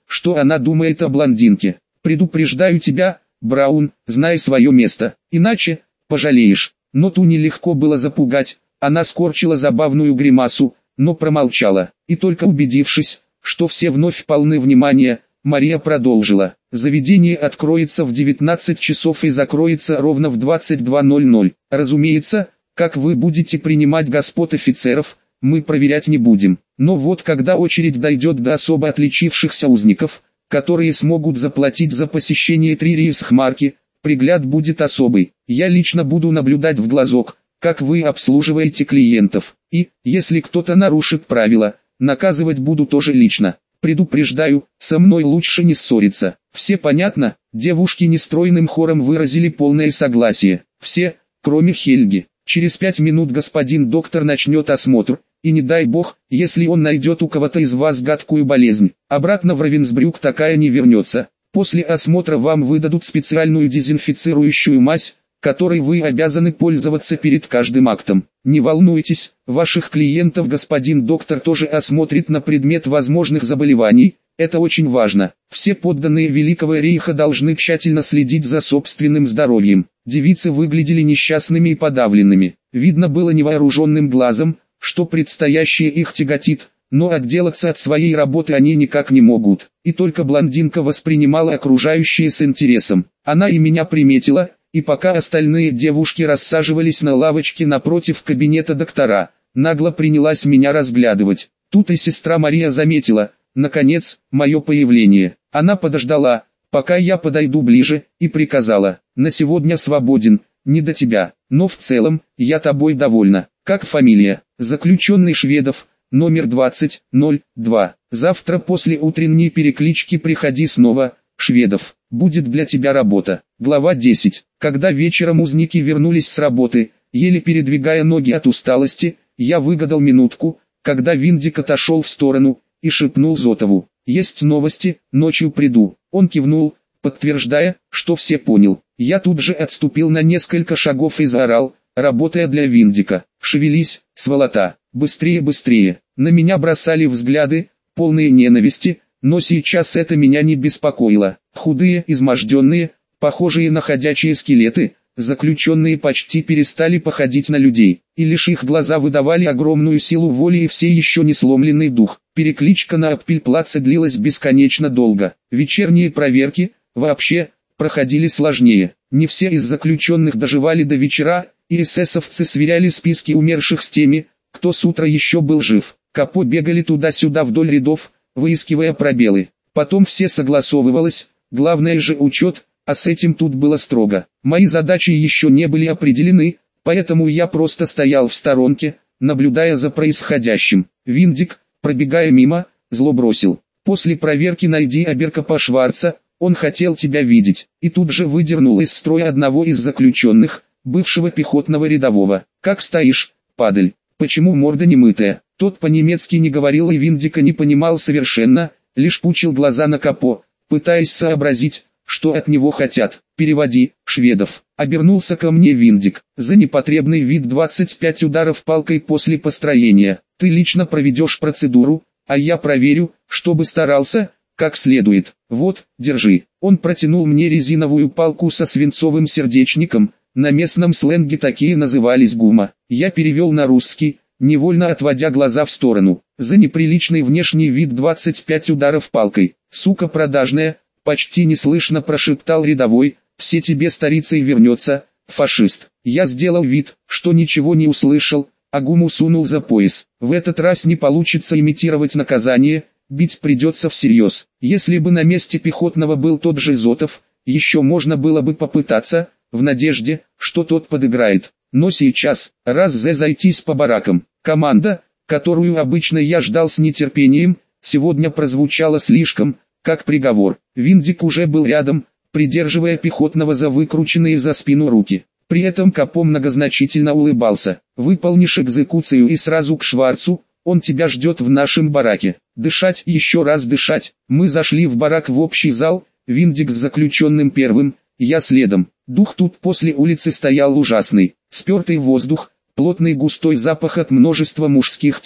что она думает о блондинке. Предупреждаю тебя, Браун, знай свое место, иначе пожалеешь. Но ту нелегко было запугать, она скорчила забавную гримасу, но промолчала. И только убедившись, что все вновь полны внимания, Мария продолжила. Заведение откроется в девятнадцать часов и закроется ровно в двадцать два ноль ноль. Разумеется, как вы будете принимать господ офицеров, мы проверять не будем. Но вот когда очередь дойдет до особо отличившихся узников, которые смогут заплатить за посещение три рейхсмарки, пригляд будет особый. Я лично буду наблюдать в глазок, как вы обслуживаете клиентов. И, если кто-то нарушит правила, наказывать буду тоже лично. Предупреждаю, со мной лучше не ссориться. Все понятно? Девушки нестройным хором выразили полное согласие. Все, кроме Хельги. Через пять минут господин доктор начнет осмотр, и не дай бог, если он найдет у кого-то из вас гадкую болезнь, обратно в Равенсбрюк такая не вернется. После осмотра вам выдадут специальную дезинфицирующую мазь, которой вы обязаны пользоваться перед каждым актом. Не волнуйтесь, ваших клиентов господин доктор тоже осмотрит на предмет возможных заболеваний, это очень важно. Все подданные Великого Рейха должны тщательно следить за собственным здоровьем. Девицы выглядели несчастными и подавленными. Видно было невооруженным глазом, что предстоящее их тяготит, но отделаться от своей работы они никак не могут. И только блондинка воспринимала окружающее с интересом. Она и меня приметила, и пока остальные девушки рассаживались на лавочке напротив кабинета доктора, нагло принялась меня разглядывать. Тут и сестра Мария заметила, наконец, мое появление. Она подождала, пока я подойду ближе, и приказала: «На сегодня свободен, не до тебя, но в целом, я тобой довольна. Как фамилия?» «Заключенный Шведов, номер двадцать ноль два. Завтра после утренней переклички приходи снова, Шведов, будет для тебя работа». Глава десять. Когда вечером узники вернулись с работы, еле передвигая ноги от усталости, я выгадал минутку, когда Виндик отошел в сторону, и шепнул Зотову: «Есть новости, ночью приду». Он кивнул, подтверждая, что все понял. Я тут же отступил на несколько шагов и заорал, работая для Виндика: «Шевелись, сволота, быстрее, быстрее!» На меня бросали взгляды, полные ненависти, но сейчас это меня не беспокоило. Худые, изможденные, похожие на ходячие скелеты, заключенные почти перестали походить на людей, и лишь их глаза выдавали огромную силу воли и все еще не сломленный дух. Перекличка на Аппельплаце длилась бесконечно долго. Вечерние проверки, вообще, проходили сложнее. Не все из заключенных доживали до вечера, и эсэсовцы сверяли списки умерших с теми, кто с утра еще был жив. Капо бегали туда-сюда вдоль рядов, выискивая пробелы. Потом все согласовывалось, главное же учет, а с этим тут было строго. Мои задачи еще не были определены, поэтому я просто стоял в сторонке, наблюдая за происходящим. Виндик, пробегая мимо, зло бросил: «После проверки найди Аберкапа Шварца, он хотел тебя видеть». И тут же выдернул из строя одного из заключенных, бывшего пехотного рядового. «Как стоишь, падаль? Почему морда не мытая?» Тот по-немецки не говорил и Виндика не понимал совершенно, лишь пучил глаза на Капо, пытаясь сообразить, что от него хотят. «Переводи, Шведов». Обернулся ко мне Виндик. «За непотребный вид двадцать пять ударов палкой после построения. Ты лично проведешь процедуру, а я проверю, чтобы старался, как следует. Вот, держи». Он протянул мне резиновую палку со свинцовым сердечником, на местном сленге такие назывались гума. Я перевел на русский, невольно отводя глаза в сторону. «За неприличный внешний вид двадцать пять ударов палкой. Сука продажная», почти неслышно прошептал рядовой: «Все тебе старицей вернется, фашист». Я сделал вид, что ничего не услышал, а гуму сунул за пояс. В этот раз не получится имитировать наказание, бить придется всерьез. Если бы на месте пехотного был тот же Зотов, еще можно было бы попытаться, в надежде, что тот подыграет. Но сейчас, раз зе зайтись по баракам, команда, которую обычно я ждал с нетерпением, сегодня прозвучала слишком, как приговор. Виндик уже был рядом, придерживая пехотного за выкрученные за спину руки. При этом Капо многозначительно улыбался. «Выполнишь экзекуцию и сразу к Шварцу, он тебя ждет в нашем бараке. Дышать, еще раз дышать». Мы зашли в барак в общий зал, Виндик с заключенным первым, я следом. Дух тут после улицы стоял ужасный. Спертый воздух, плотный густой запах от множества мужских тел.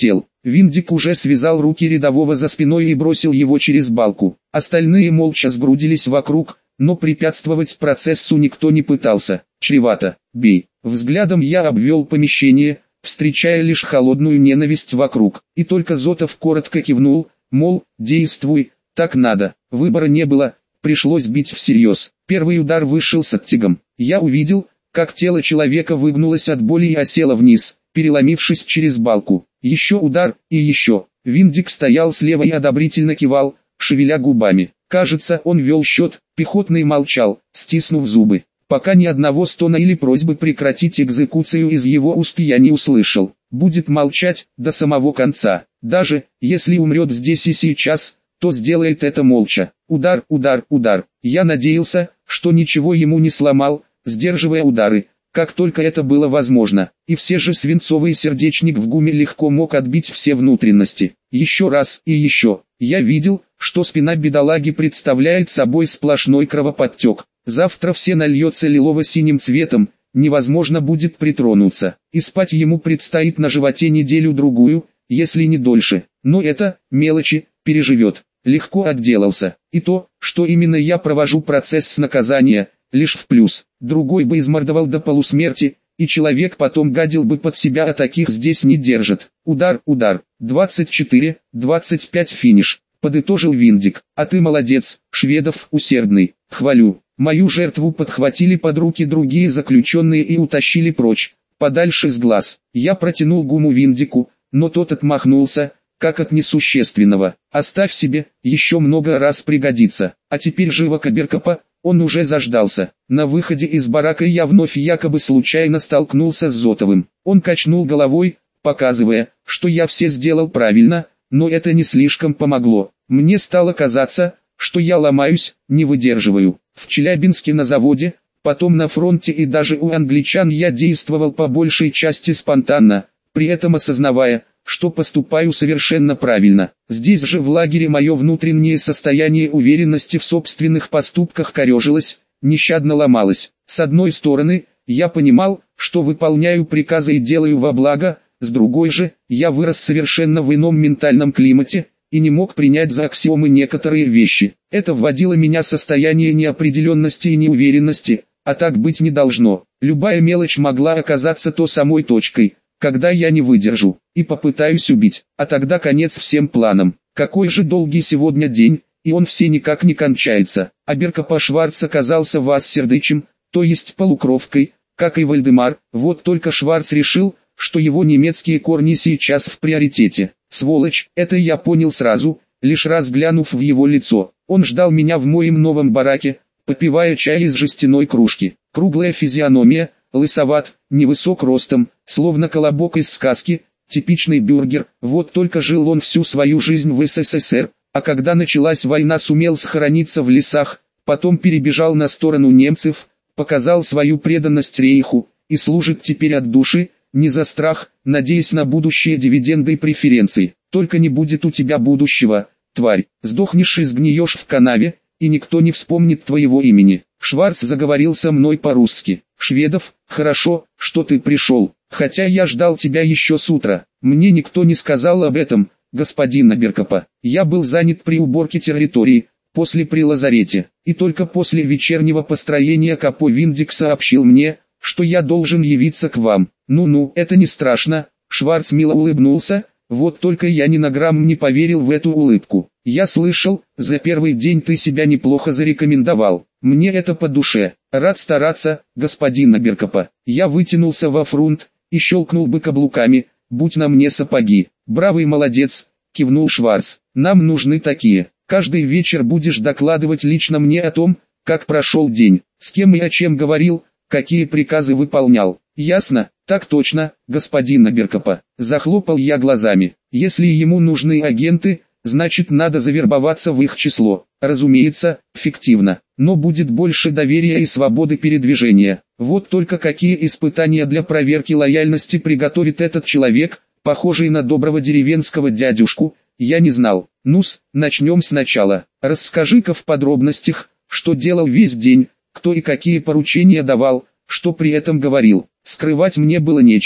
Виндик уже связал руки рядового за спиной и бросил его через балку. Остальные молча сгрудились вокруг, но препятствовать процессу никто не пытался. Чревато. Бей. Взглядом я обвел помещение, встречая лишь холодную ненависть вокруг. И только Зотов коротко кивнул, мол, действуй, так надо. Выбора не было, пришлось бить всерьез. Первый удар вышел с оттягом. Я увидел, как тело человека выгнулось от боли и осело вниз, переломившись через балку. Еще удар, и еще. Виндик стоял слева и одобрительно кивал, шевеля губами. Кажется, он вел счет, пехотный молчал, стиснув зубы. Пока ни одного стона или просьбы прекратить экзекуцию из его уст я не услышал. Будет молчать до самого конца. Даже, если умрет здесь и сейчас, то сделает это молча. Удар, удар, удар. Я надеялся, что ничего ему не сломал, сдерживая удары, как только это было возможно. И все же свинцовый сердечник в гуме легко мог отбить все внутренности. Еще раз и еще. Я видел, что спина бедолаги представляет собой сплошной кровоподтек. Завтра все нальется лилово-синим цветом, невозможно будет притронуться. И спать ему предстоит на животе неделю-другую, если не дольше. Но это, мелочи, переживет. Легко отделался. И то, что именно я провожу процесс наказания, лишь в плюс. Другой бы измордовал до полусмерти, и человек потом гадил бы под себя, а таких здесь не держат. Удар, удар. двадцать четыре, двадцать пять финиш. Подытожил Виндик. А ты молодец, Шведов, усердный. Хвалю. Мою жертву подхватили под руки другие заключенные и утащили прочь, подальше с глаз. Я протянул гуму Виндику, но тот отмахнулся, как от несущественного. Оставь себе, еще много раз пригодится. А теперь живо к Аберкопа. Он уже заждался. На выходе из барака я вновь якобы случайно столкнулся с Зотовым. Он качнул головой, показывая, что я все сделал правильно, но это не слишком помогло. Мне стало казаться, что я ломаюсь, не выдерживаю. В Челябинске на заводе, потом на фронте и даже у англичан я действовал по большей части спонтанно, при этом осознавая, что поступаю совершенно правильно. Здесь же в лагере мое внутреннее состояние уверенности в собственных поступках корежилось, нещадно ломалось. С одной стороны, я понимал, что выполняю приказы и делаю во благо, с другой же, я вырос совершенно в ином ментальном климате, и не мог принять за аксиомы некоторые вещи. Это вводило меня в состояние неопределенности и неуверенности, а так быть не должно. Любая мелочь могла оказаться то самой точкой, когда я не выдержу, и попытаюсь убить, а тогда конец всем планам. Какой же долгий сегодня день, и он все никак не кончается. Аберкопа Шварц оказался Вассердычем, то есть полукровкой, как и Вальдемар, вот только Шварц решил, что его немецкие корни сейчас в приоритете. Сволочь, это я понял сразу, лишь раз глянув в его лицо. Он ждал меня в моем новом бараке, попивая чай из жестяной кружки. Круглая физиономия, лысоват, невысок ростом, словно колобок из сказки, типичный бюргер. Вот только жил он всю свою жизнь в СССР, а когда началась война, сумел сохраниться в лесах, потом перебежал на сторону немцев, показал свою преданность рейху, и служит теперь от души, не за страх, надеясь на будущие дивиденды и преференции. Только не будет у тебя будущего, тварь, сдохнешь и сгниешь в канаве, и никто не вспомнит твоего имени. Шварц заговорил со мной по-русски. Шведов, хорошо, что ты пришел, хотя я ждал тебя еще с утра. Мне никто не сказал об этом, господин Аберкопа. Я был занят при уборке территории, после при лазарете, и только после вечернего построения Капо Виндик сообщил мне, что я должен явиться к вам. Ну-ну, это не страшно. Шварц мило улыбнулся, вот только я ни на грамм не поверил в эту улыбку. Я слышал, за первый день ты себя неплохо зарекомендовал. Мне это по душе. Рад стараться, господин Аберкопа. Я вытянулся во фрунт и щелкнул бы каблуками, будь на мне сапоги. Бравый молодец, кивнул Шварц. Нам нужны такие. Каждый вечер будешь докладывать лично мне о том, как прошел день, с кем и о чем говорил, какие приказы выполнял. Ясно? Так точно, господин Аберкопа. Захлопал я глазами. Если ему нужны агенты, значит надо завербоваться в их число. Разумеется, фиктивно, но будет больше доверия и свободы передвижения. Вот только какие испытания для проверки лояльности приготовит этот человек, похожий на доброго деревенского дядюшку, я не знал. Ну-с, начнем сначала. Расскажи-ка в подробностях, что делал весь день, кто и какие поручения давал, что при этом говорил. Скрывать мне было нечего,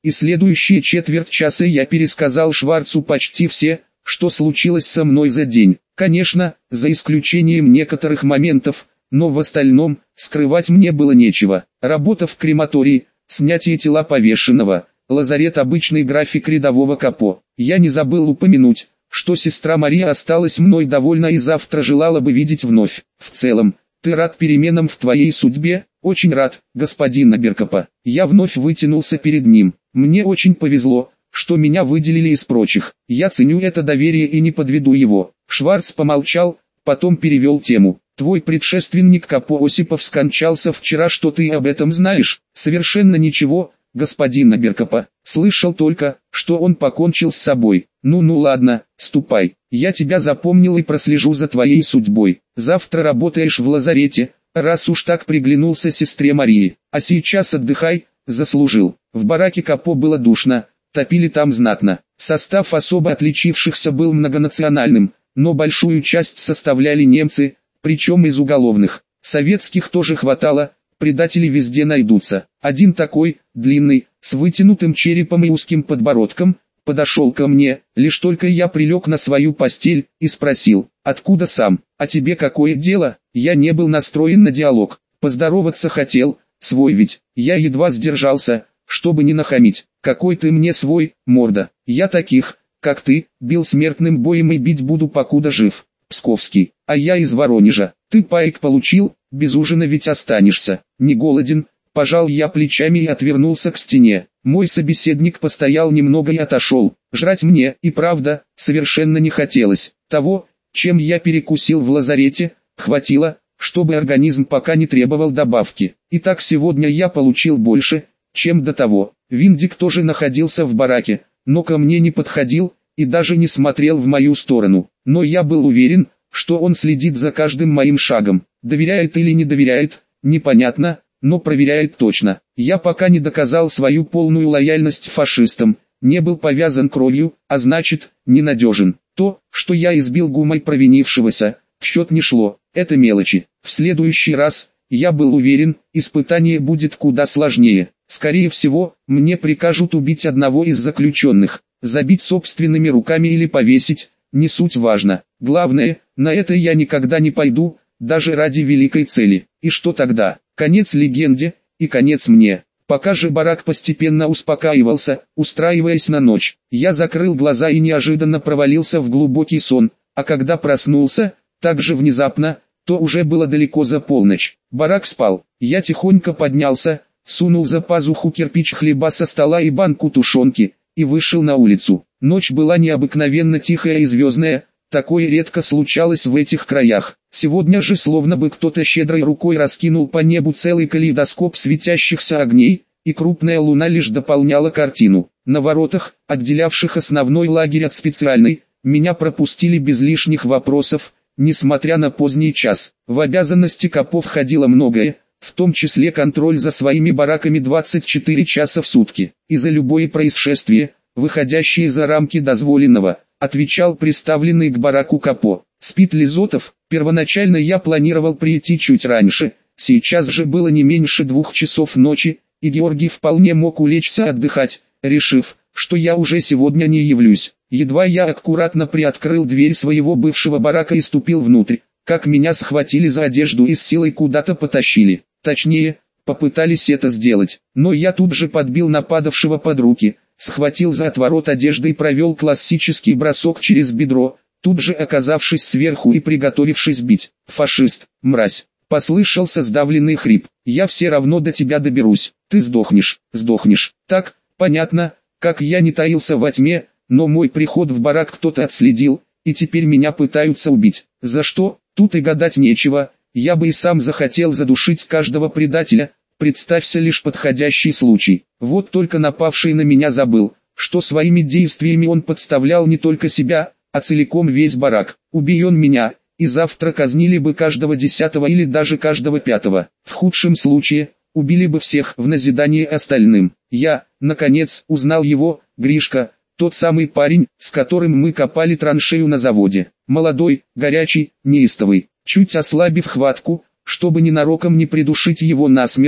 и следующие четверть часа я пересказал Шварцу почти все, что случилось со мной за день. Конечно, за исключением некоторых моментов, но в остальном, скрывать мне было нечего. Работа в крематории, снятие тела повешенного, лазарет, обычный график рядового капо. Я не забыл упомянуть, что сестра Мария осталась мной довольна и завтра желала бы видеть вновь. В целом, ты рад переменам в твоей судьбе? Очень рад, господин Аберкапа. Я вновь вытянулся перед ним. Мне очень повезло, что меня выделили из прочих. Я ценю это доверие и не подведу его. Шварц помолчал, потом перевел тему. Твой предшественник Капо Осипов скончался вчера, что ты об этом знаешь? Совершенно ничего, господин Аберкапа. Слышал только, что он покончил с собой. Ну-ну ладно, ступай. Я тебя запомнил и прослежу за твоей судьбой. Завтра работаешь в лазарете, раз уж так приглянулся сестре Марии. А сейчас отдыхай, заслужил. В бараке Капо было душно, топили там знатно. Состав особо отличившихся был многонациональным, но большую часть составляли немцы, причем из уголовных. Советских тоже хватало, предатели везде найдутся. Один такой, длинный, с вытянутым черепом и узким подбородком, подошел ко мне, лишь только я прилег на свою постель, и спросил: откуда сам, а тебе какое дело? Я не был настроен на диалог, поздороваться хотел, свой ведь. Я едва сдержался, чтобы не нахамить. Какой ты мне свой, морда? Я таких, как ты, бил смертным боем и бить буду, покуда жив. Псковский, а я из Воронежа. Ты паек получил, без ужина ведь останешься. Не голоден? Пожал я плечами и отвернулся к стене. Мой собеседник постоял немного и отошел. Жрать мне, и правда, совершенно не хотелось. Того, чем я перекусил в лазарете, хватило, чтобы организм пока не требовал добавки. Итак, сегодня я получил больше, чем до того. Виндик тоже находился в бараке, но ко мне не подходил и даже не смотрел в мою сторону. Но я был уверен, что он следит за каждым моим шагом. Доверяет или не доверяет, непонятно, но проверяет точно. Я пока не доказал свою полную лояльность фашистам, не был повязан кровью, а значит, ненадежен. То, что я избил гумой провинившегося, в счет не шло, это мелочи. В следующий раз, я был уверен, испытание будет куда сложнее. Скорее всего, мне прикажут убить одного из заключенных, забить собственными руками или повесить, не суть важно. Главное, на это я никогда не пойду, даже ради великой цели. И что тогда? Конец легенде, и конец мне. Пока же барак постепенно успокаивался, устраиваясь на ночь, я закрыл глаза и неожиданно провалился в глубокий сон, а когда проснулся, так же внезапно, то уже было далеко за полночь. Барак спал, я тихонько поднялся, сунул за пазуху кирпич хлеба со стола и банку тушенки, и вышел на улицу. Ночь была необыкновенно тихая и звездная, такое редко случалось в этих краях. Сегодня же словно бы кто-то щедрой рукой раскинул по небу целый калейдоскоп светящихся огней, и крупная луна лишь дополняла картину. На воротах, отделявших основной лагерь от специальной, меня пропустили без лишних вопросов, несмотря на поздний час. В обязанности капов входило многое, в том числе контроль за своими бараками двадцать четыре часа в сутки. И за любое происшествие, выходящее за рамки дозволенного, отвечал приставленный к бараку капо. Спит ли Зотов? Первоначально я планировал прийти чуть раньше, сейчас же было не меньше двух часов ночи, и Георгий вполне мог улечься отдыхать, решив, что я уже сегодня не явлюсь. Едва я аккуратно приоткрыл дверь своего бывшего барака и ступил внутрь, как меня схватили за одежду и с силой куда-то потащили. Точнее, попытались это сделать, но я тут же подбил нападавшего под руки, схватил за отворот одежды и провел классический бросок через бедро, тут же оказавшись сверху и приготовившись бить. «Фашист, мразь!» — послышался сдавленный хрип. «Я все равно до тебя доберусь, ты сдохнешь, сдохнешь». Так, понятно, как я не таился во тьме, но мой приход в барак кто-то отследил, и теперь меня пытаются убить. За что? Тут и гадать нечего, я бы и сам захотел задушить каждого предателя, представься лишь подходящий случай. Вот только напавший на меня забыл, что своими действиями он подставлял не только себя, а целиком весь барак. Убей он меня, и завтра казнили бы каждого десятого или даже каждого пятого. В худшем случае, убили бы всех в назидание остальным. Я, наконец, узнал его, Гришка, тот самый парень, с которым мы копали траншею на заводе. Молодой, горячий, неистовый. Чуть ослабив хватку, чтобы ненароком не придушить его насмерть,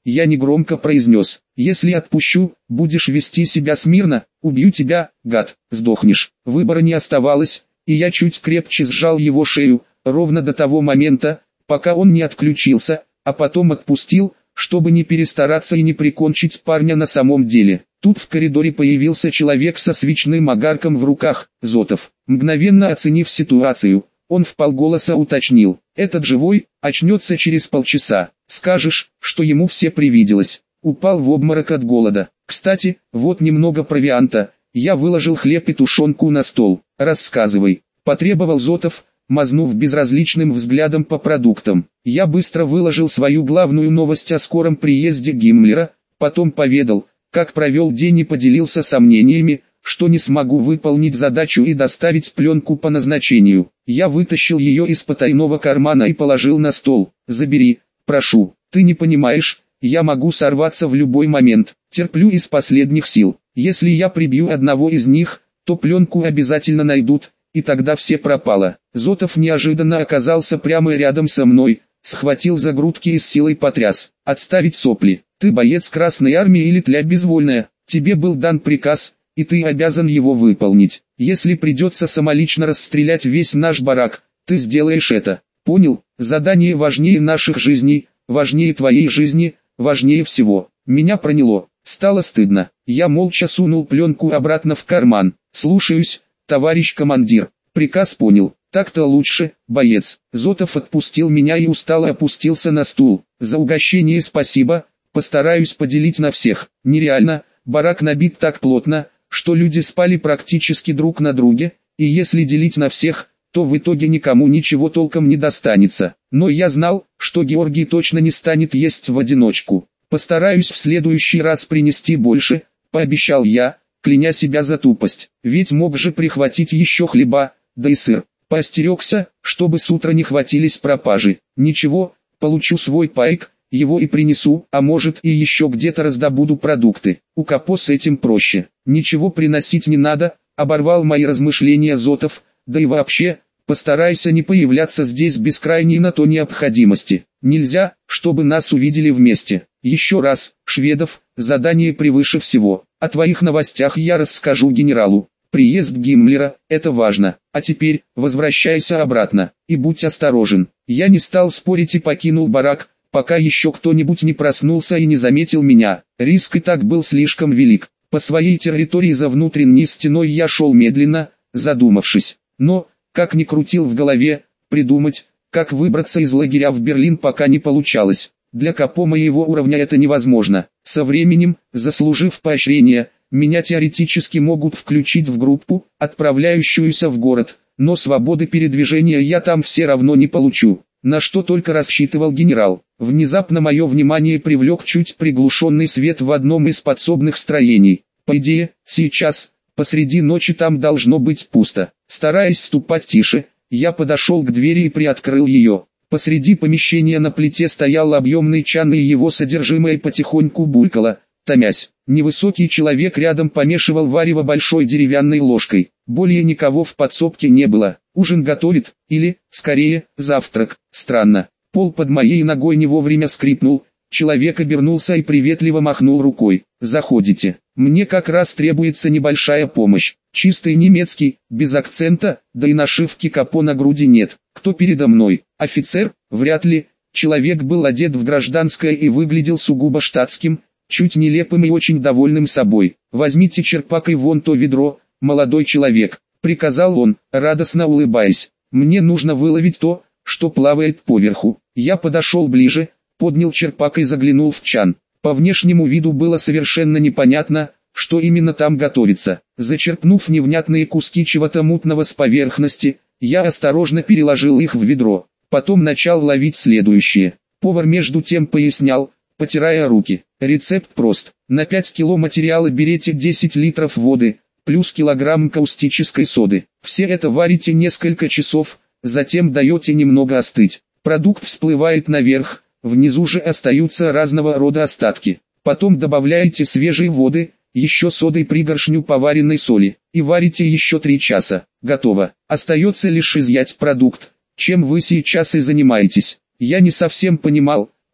Я негромко произнес: «Если отпущу, будешь вести себя смирно, убью тебя, гад, сдохнешь». Выбора не оставалось, и я чуть крепче сжал его шею, ровно до того момента, пока он не отключился, а потом отпустил, чтобы не перестараться и не прикончить парня на самом деле. Тут в коридоре появился человек со свечным огарком в руках, Зотов. Мгновенно оценив ситуацию, он вполголоса уточнил: «Этот живой, очнется через полчаса, скажешь, что ему все привиделось». Упал в обморок от голода. «Кстати, вот немного провианта». Я выложил хлеб и тушенку на стол. «Рассказывай», — потребовал Зотов, мазнув безразличным взглядом по продуктам. Я быстро выложил свою главную новость о скором приезде Гиммлера, потом поведал, как провел день и поделился сомнениями, что не смогу выполнить задачу и доставить пленку по назначению. Я вытащил ее из потайного кармана и положил на стол. «Забери, прошу, ты не понимаешь, я могу сорваться в любой момент, терплю из последних сил. Если я прибью одного из них, то пленку обязательно найдут, и тогда все пропало». Зотов неожиданно оказался прямо рядом со мной, схватил за грудки и с силой потряс. «Отставить сопли, ты боец Красной Армии или тля безвольная, тебе был дан приказ, и ты обязан его выполнить. Если придется самолично расстрелять весь наш барак, ты сделаешь это. Понял? Задание важнее наших жизней, важнее твоей жизни, важнее всего». Меня проняло, стало стыдно. Я молча сунул пленку обратно в карман. «Слушаюсь, товарищ командир». «Приказ понял. Так-то лучше, боец». Зотов отпустил меня и устало опустился на стул. «За угощение спасибо, постараюсь поделить на всех». Нереально, барак набит так плотно, что люди спали практически друг на друге, и если делить на всех, то в итоге никому ничего толком не достанется. Но я знал, что Георгий точно не станет есть в одиночку. «Постараюсь в следующий раз принести больше», — пообещал я, кляня себя за тупость. Ведь мог же прихватить еще хлеба, да и сыр. Поостерегся, чтобы с утра не хватились пропажи. Ничего, получу свой пайк, его и принесу, а может и еще где-то раздобуду продукты. У Капо с этим проще. «Ничего приносить не надо», — оборвал мои размышления Зотов, «да и вообще, постарайся не появляться здесь без крайней на то необходимости. Нельзя, чтобы нас увидели вместе. Еще раз, Шведов, задание превыше всего. О твоих новостях я расскажу генералу. Приезд Гиммлера – это важно. А теперь, возвращайся обратно, и будь осторожен». Я не стал спорить и покинул барак, пока еще кто-нибудь не проснулся и не заметил меня. Риск и так был слишком велик. По своей территории за внутренней стеной я шел медленно, задумавшись. Но, как ни крутил в голове, придумать, как выбраться из лагеря в Берлин пока не получалось. Для Капо моего уровня это невозможно. Со временем, заслужив поощрение, меня теоретически могут включить в группу, отправляющуюся в город, но свободы передвижения я там все равно не получу. На что только рассчитывал генерал. Внезапно мое внимание привлек чуть приглушенный свет в одном из подсобных строений. По идее, сейчас, посреди ночи там должно быть пусто. Стараясь ступать тише, я подошел к двери и приоткрыл ее. Посреди помещения на плите стоял объемный чан, и его содержимое потихоньку булькало, томясь. Невысокий человек рядом помешивал варево большой деревянной ложкой. Более никого в подсобке не было. Ужин готовит, или, скорее, завтрак. Странно. Пол под моей ногой не вовремя скрипнул. Человек обернулся и приветливо махнул рукой. «Заходите. Мне как раз требуется небольшая помощь». Чистый немецкий, без акцента, да и нашивки Капо на груди нет. «Кто передо мной? Офицер? Вряд ли». Человек был одет в гражданское и выглядел сугубо штатским, чуть нелепым и очень довольным собой. «Возьмите черпак и вон то ведро, молодой человек», — приказал он, радостно улыбаясь. «Мне нужно выловить то, что плавает поверху». Я подошел ближе, поднял черпак и заглянул в чан. По внешнему виду было совершенно непонятно, что именно там готовится. Зачерпнув невнятные куски чего-то мутного с поверхности, я осторожно переложил их в ведро. Потом начал ловить следующее. Повар между тем пояснял, потирая руки. Рецепт прост. На пять кило материала берете десять литров воды, плюс килограмм каустической соды. Все это варите несколько часов, затем даете немного остыть. Продукт всплывает наверх, внизу же остаются разного рода остатки. Потом добавляете свежей воды, еще соды и пригоршню поваренной соли, и варите еще три часа. Готово. Остается лишь изъять продукт, чем вы сейчас и занимаетесь. Я не совсем понимал,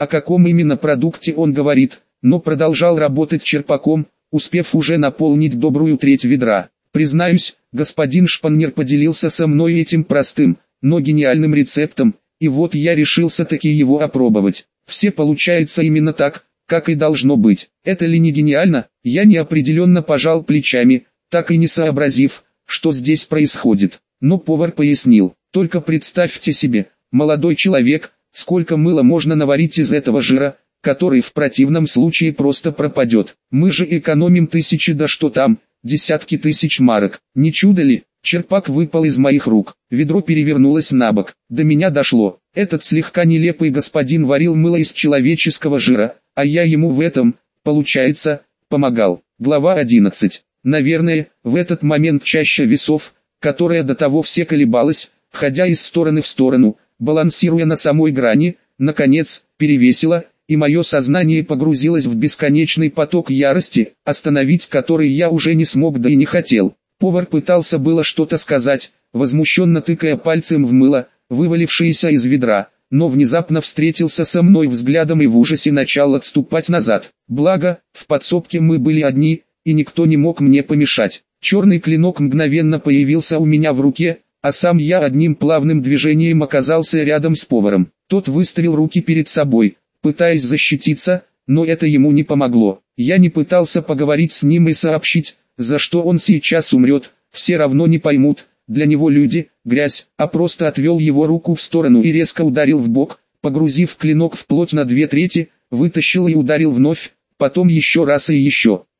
о каком именно продукте он говорит, но продолжал работать черпаком, успев уже наполнить добрую треть ведра. Признаюсь, господин Шпаннер поделился со мной этим простым, но гениальным рецептом, и вот я решился таки его опробовать. Все получается именно так, как и должно быть. Это ли не гениально? Я неопределенно пожал плечами, так и не сообразив, что здесь происходит. Но повар пояснил: только представьте себе, молодой человек, сколько мыла можно наварить из этого жира, который в противном случае просто пропадет. Мы же экономим тысячи, да что там, десятки тысяч марок. Не чудо ли? Черпак выпал из моих рук, ведро перевернулось на бок. До меня дошло: этот слегка нелепый господин варил мыло из человеческого жира, а я ему в этом, получается, помогал. Глава одиннадцать. Наверное, в этот момент чаща весов, которая до того все колебалась, ходя из стороны в сторону, балансируя на самой грани, наконец, перевесила, и мое сознание погрузилось в бесконечный поток ярости, остановить который я уже не смог, да и не хотел. Повар пытался было что-то сказать, возмущенно тыкая пальцем в мыло, вывалившееся из ведра, но внезапно встретился со мной взглядом и в ужасе начал отступать назад. Благо, в подсобке мы были одни, и никто не мог мне помешать. Черный клинок мгновенно появился у меня в руке, а сам я одним плавным движением оказался рядом с поваром. Тот выставил руки перед собой, пытаясь защититься, но это ему не помогло. Я не пытался поговорить с ним и сообщить, за что он сейчас умрет, все равно не поймут, для него люди – грязь, а просто отвел его руку в сторону и резко ударил в бок, погрузив клинок вплоть на две трети, вытащил и ударил вновь, потом еще раз и еще.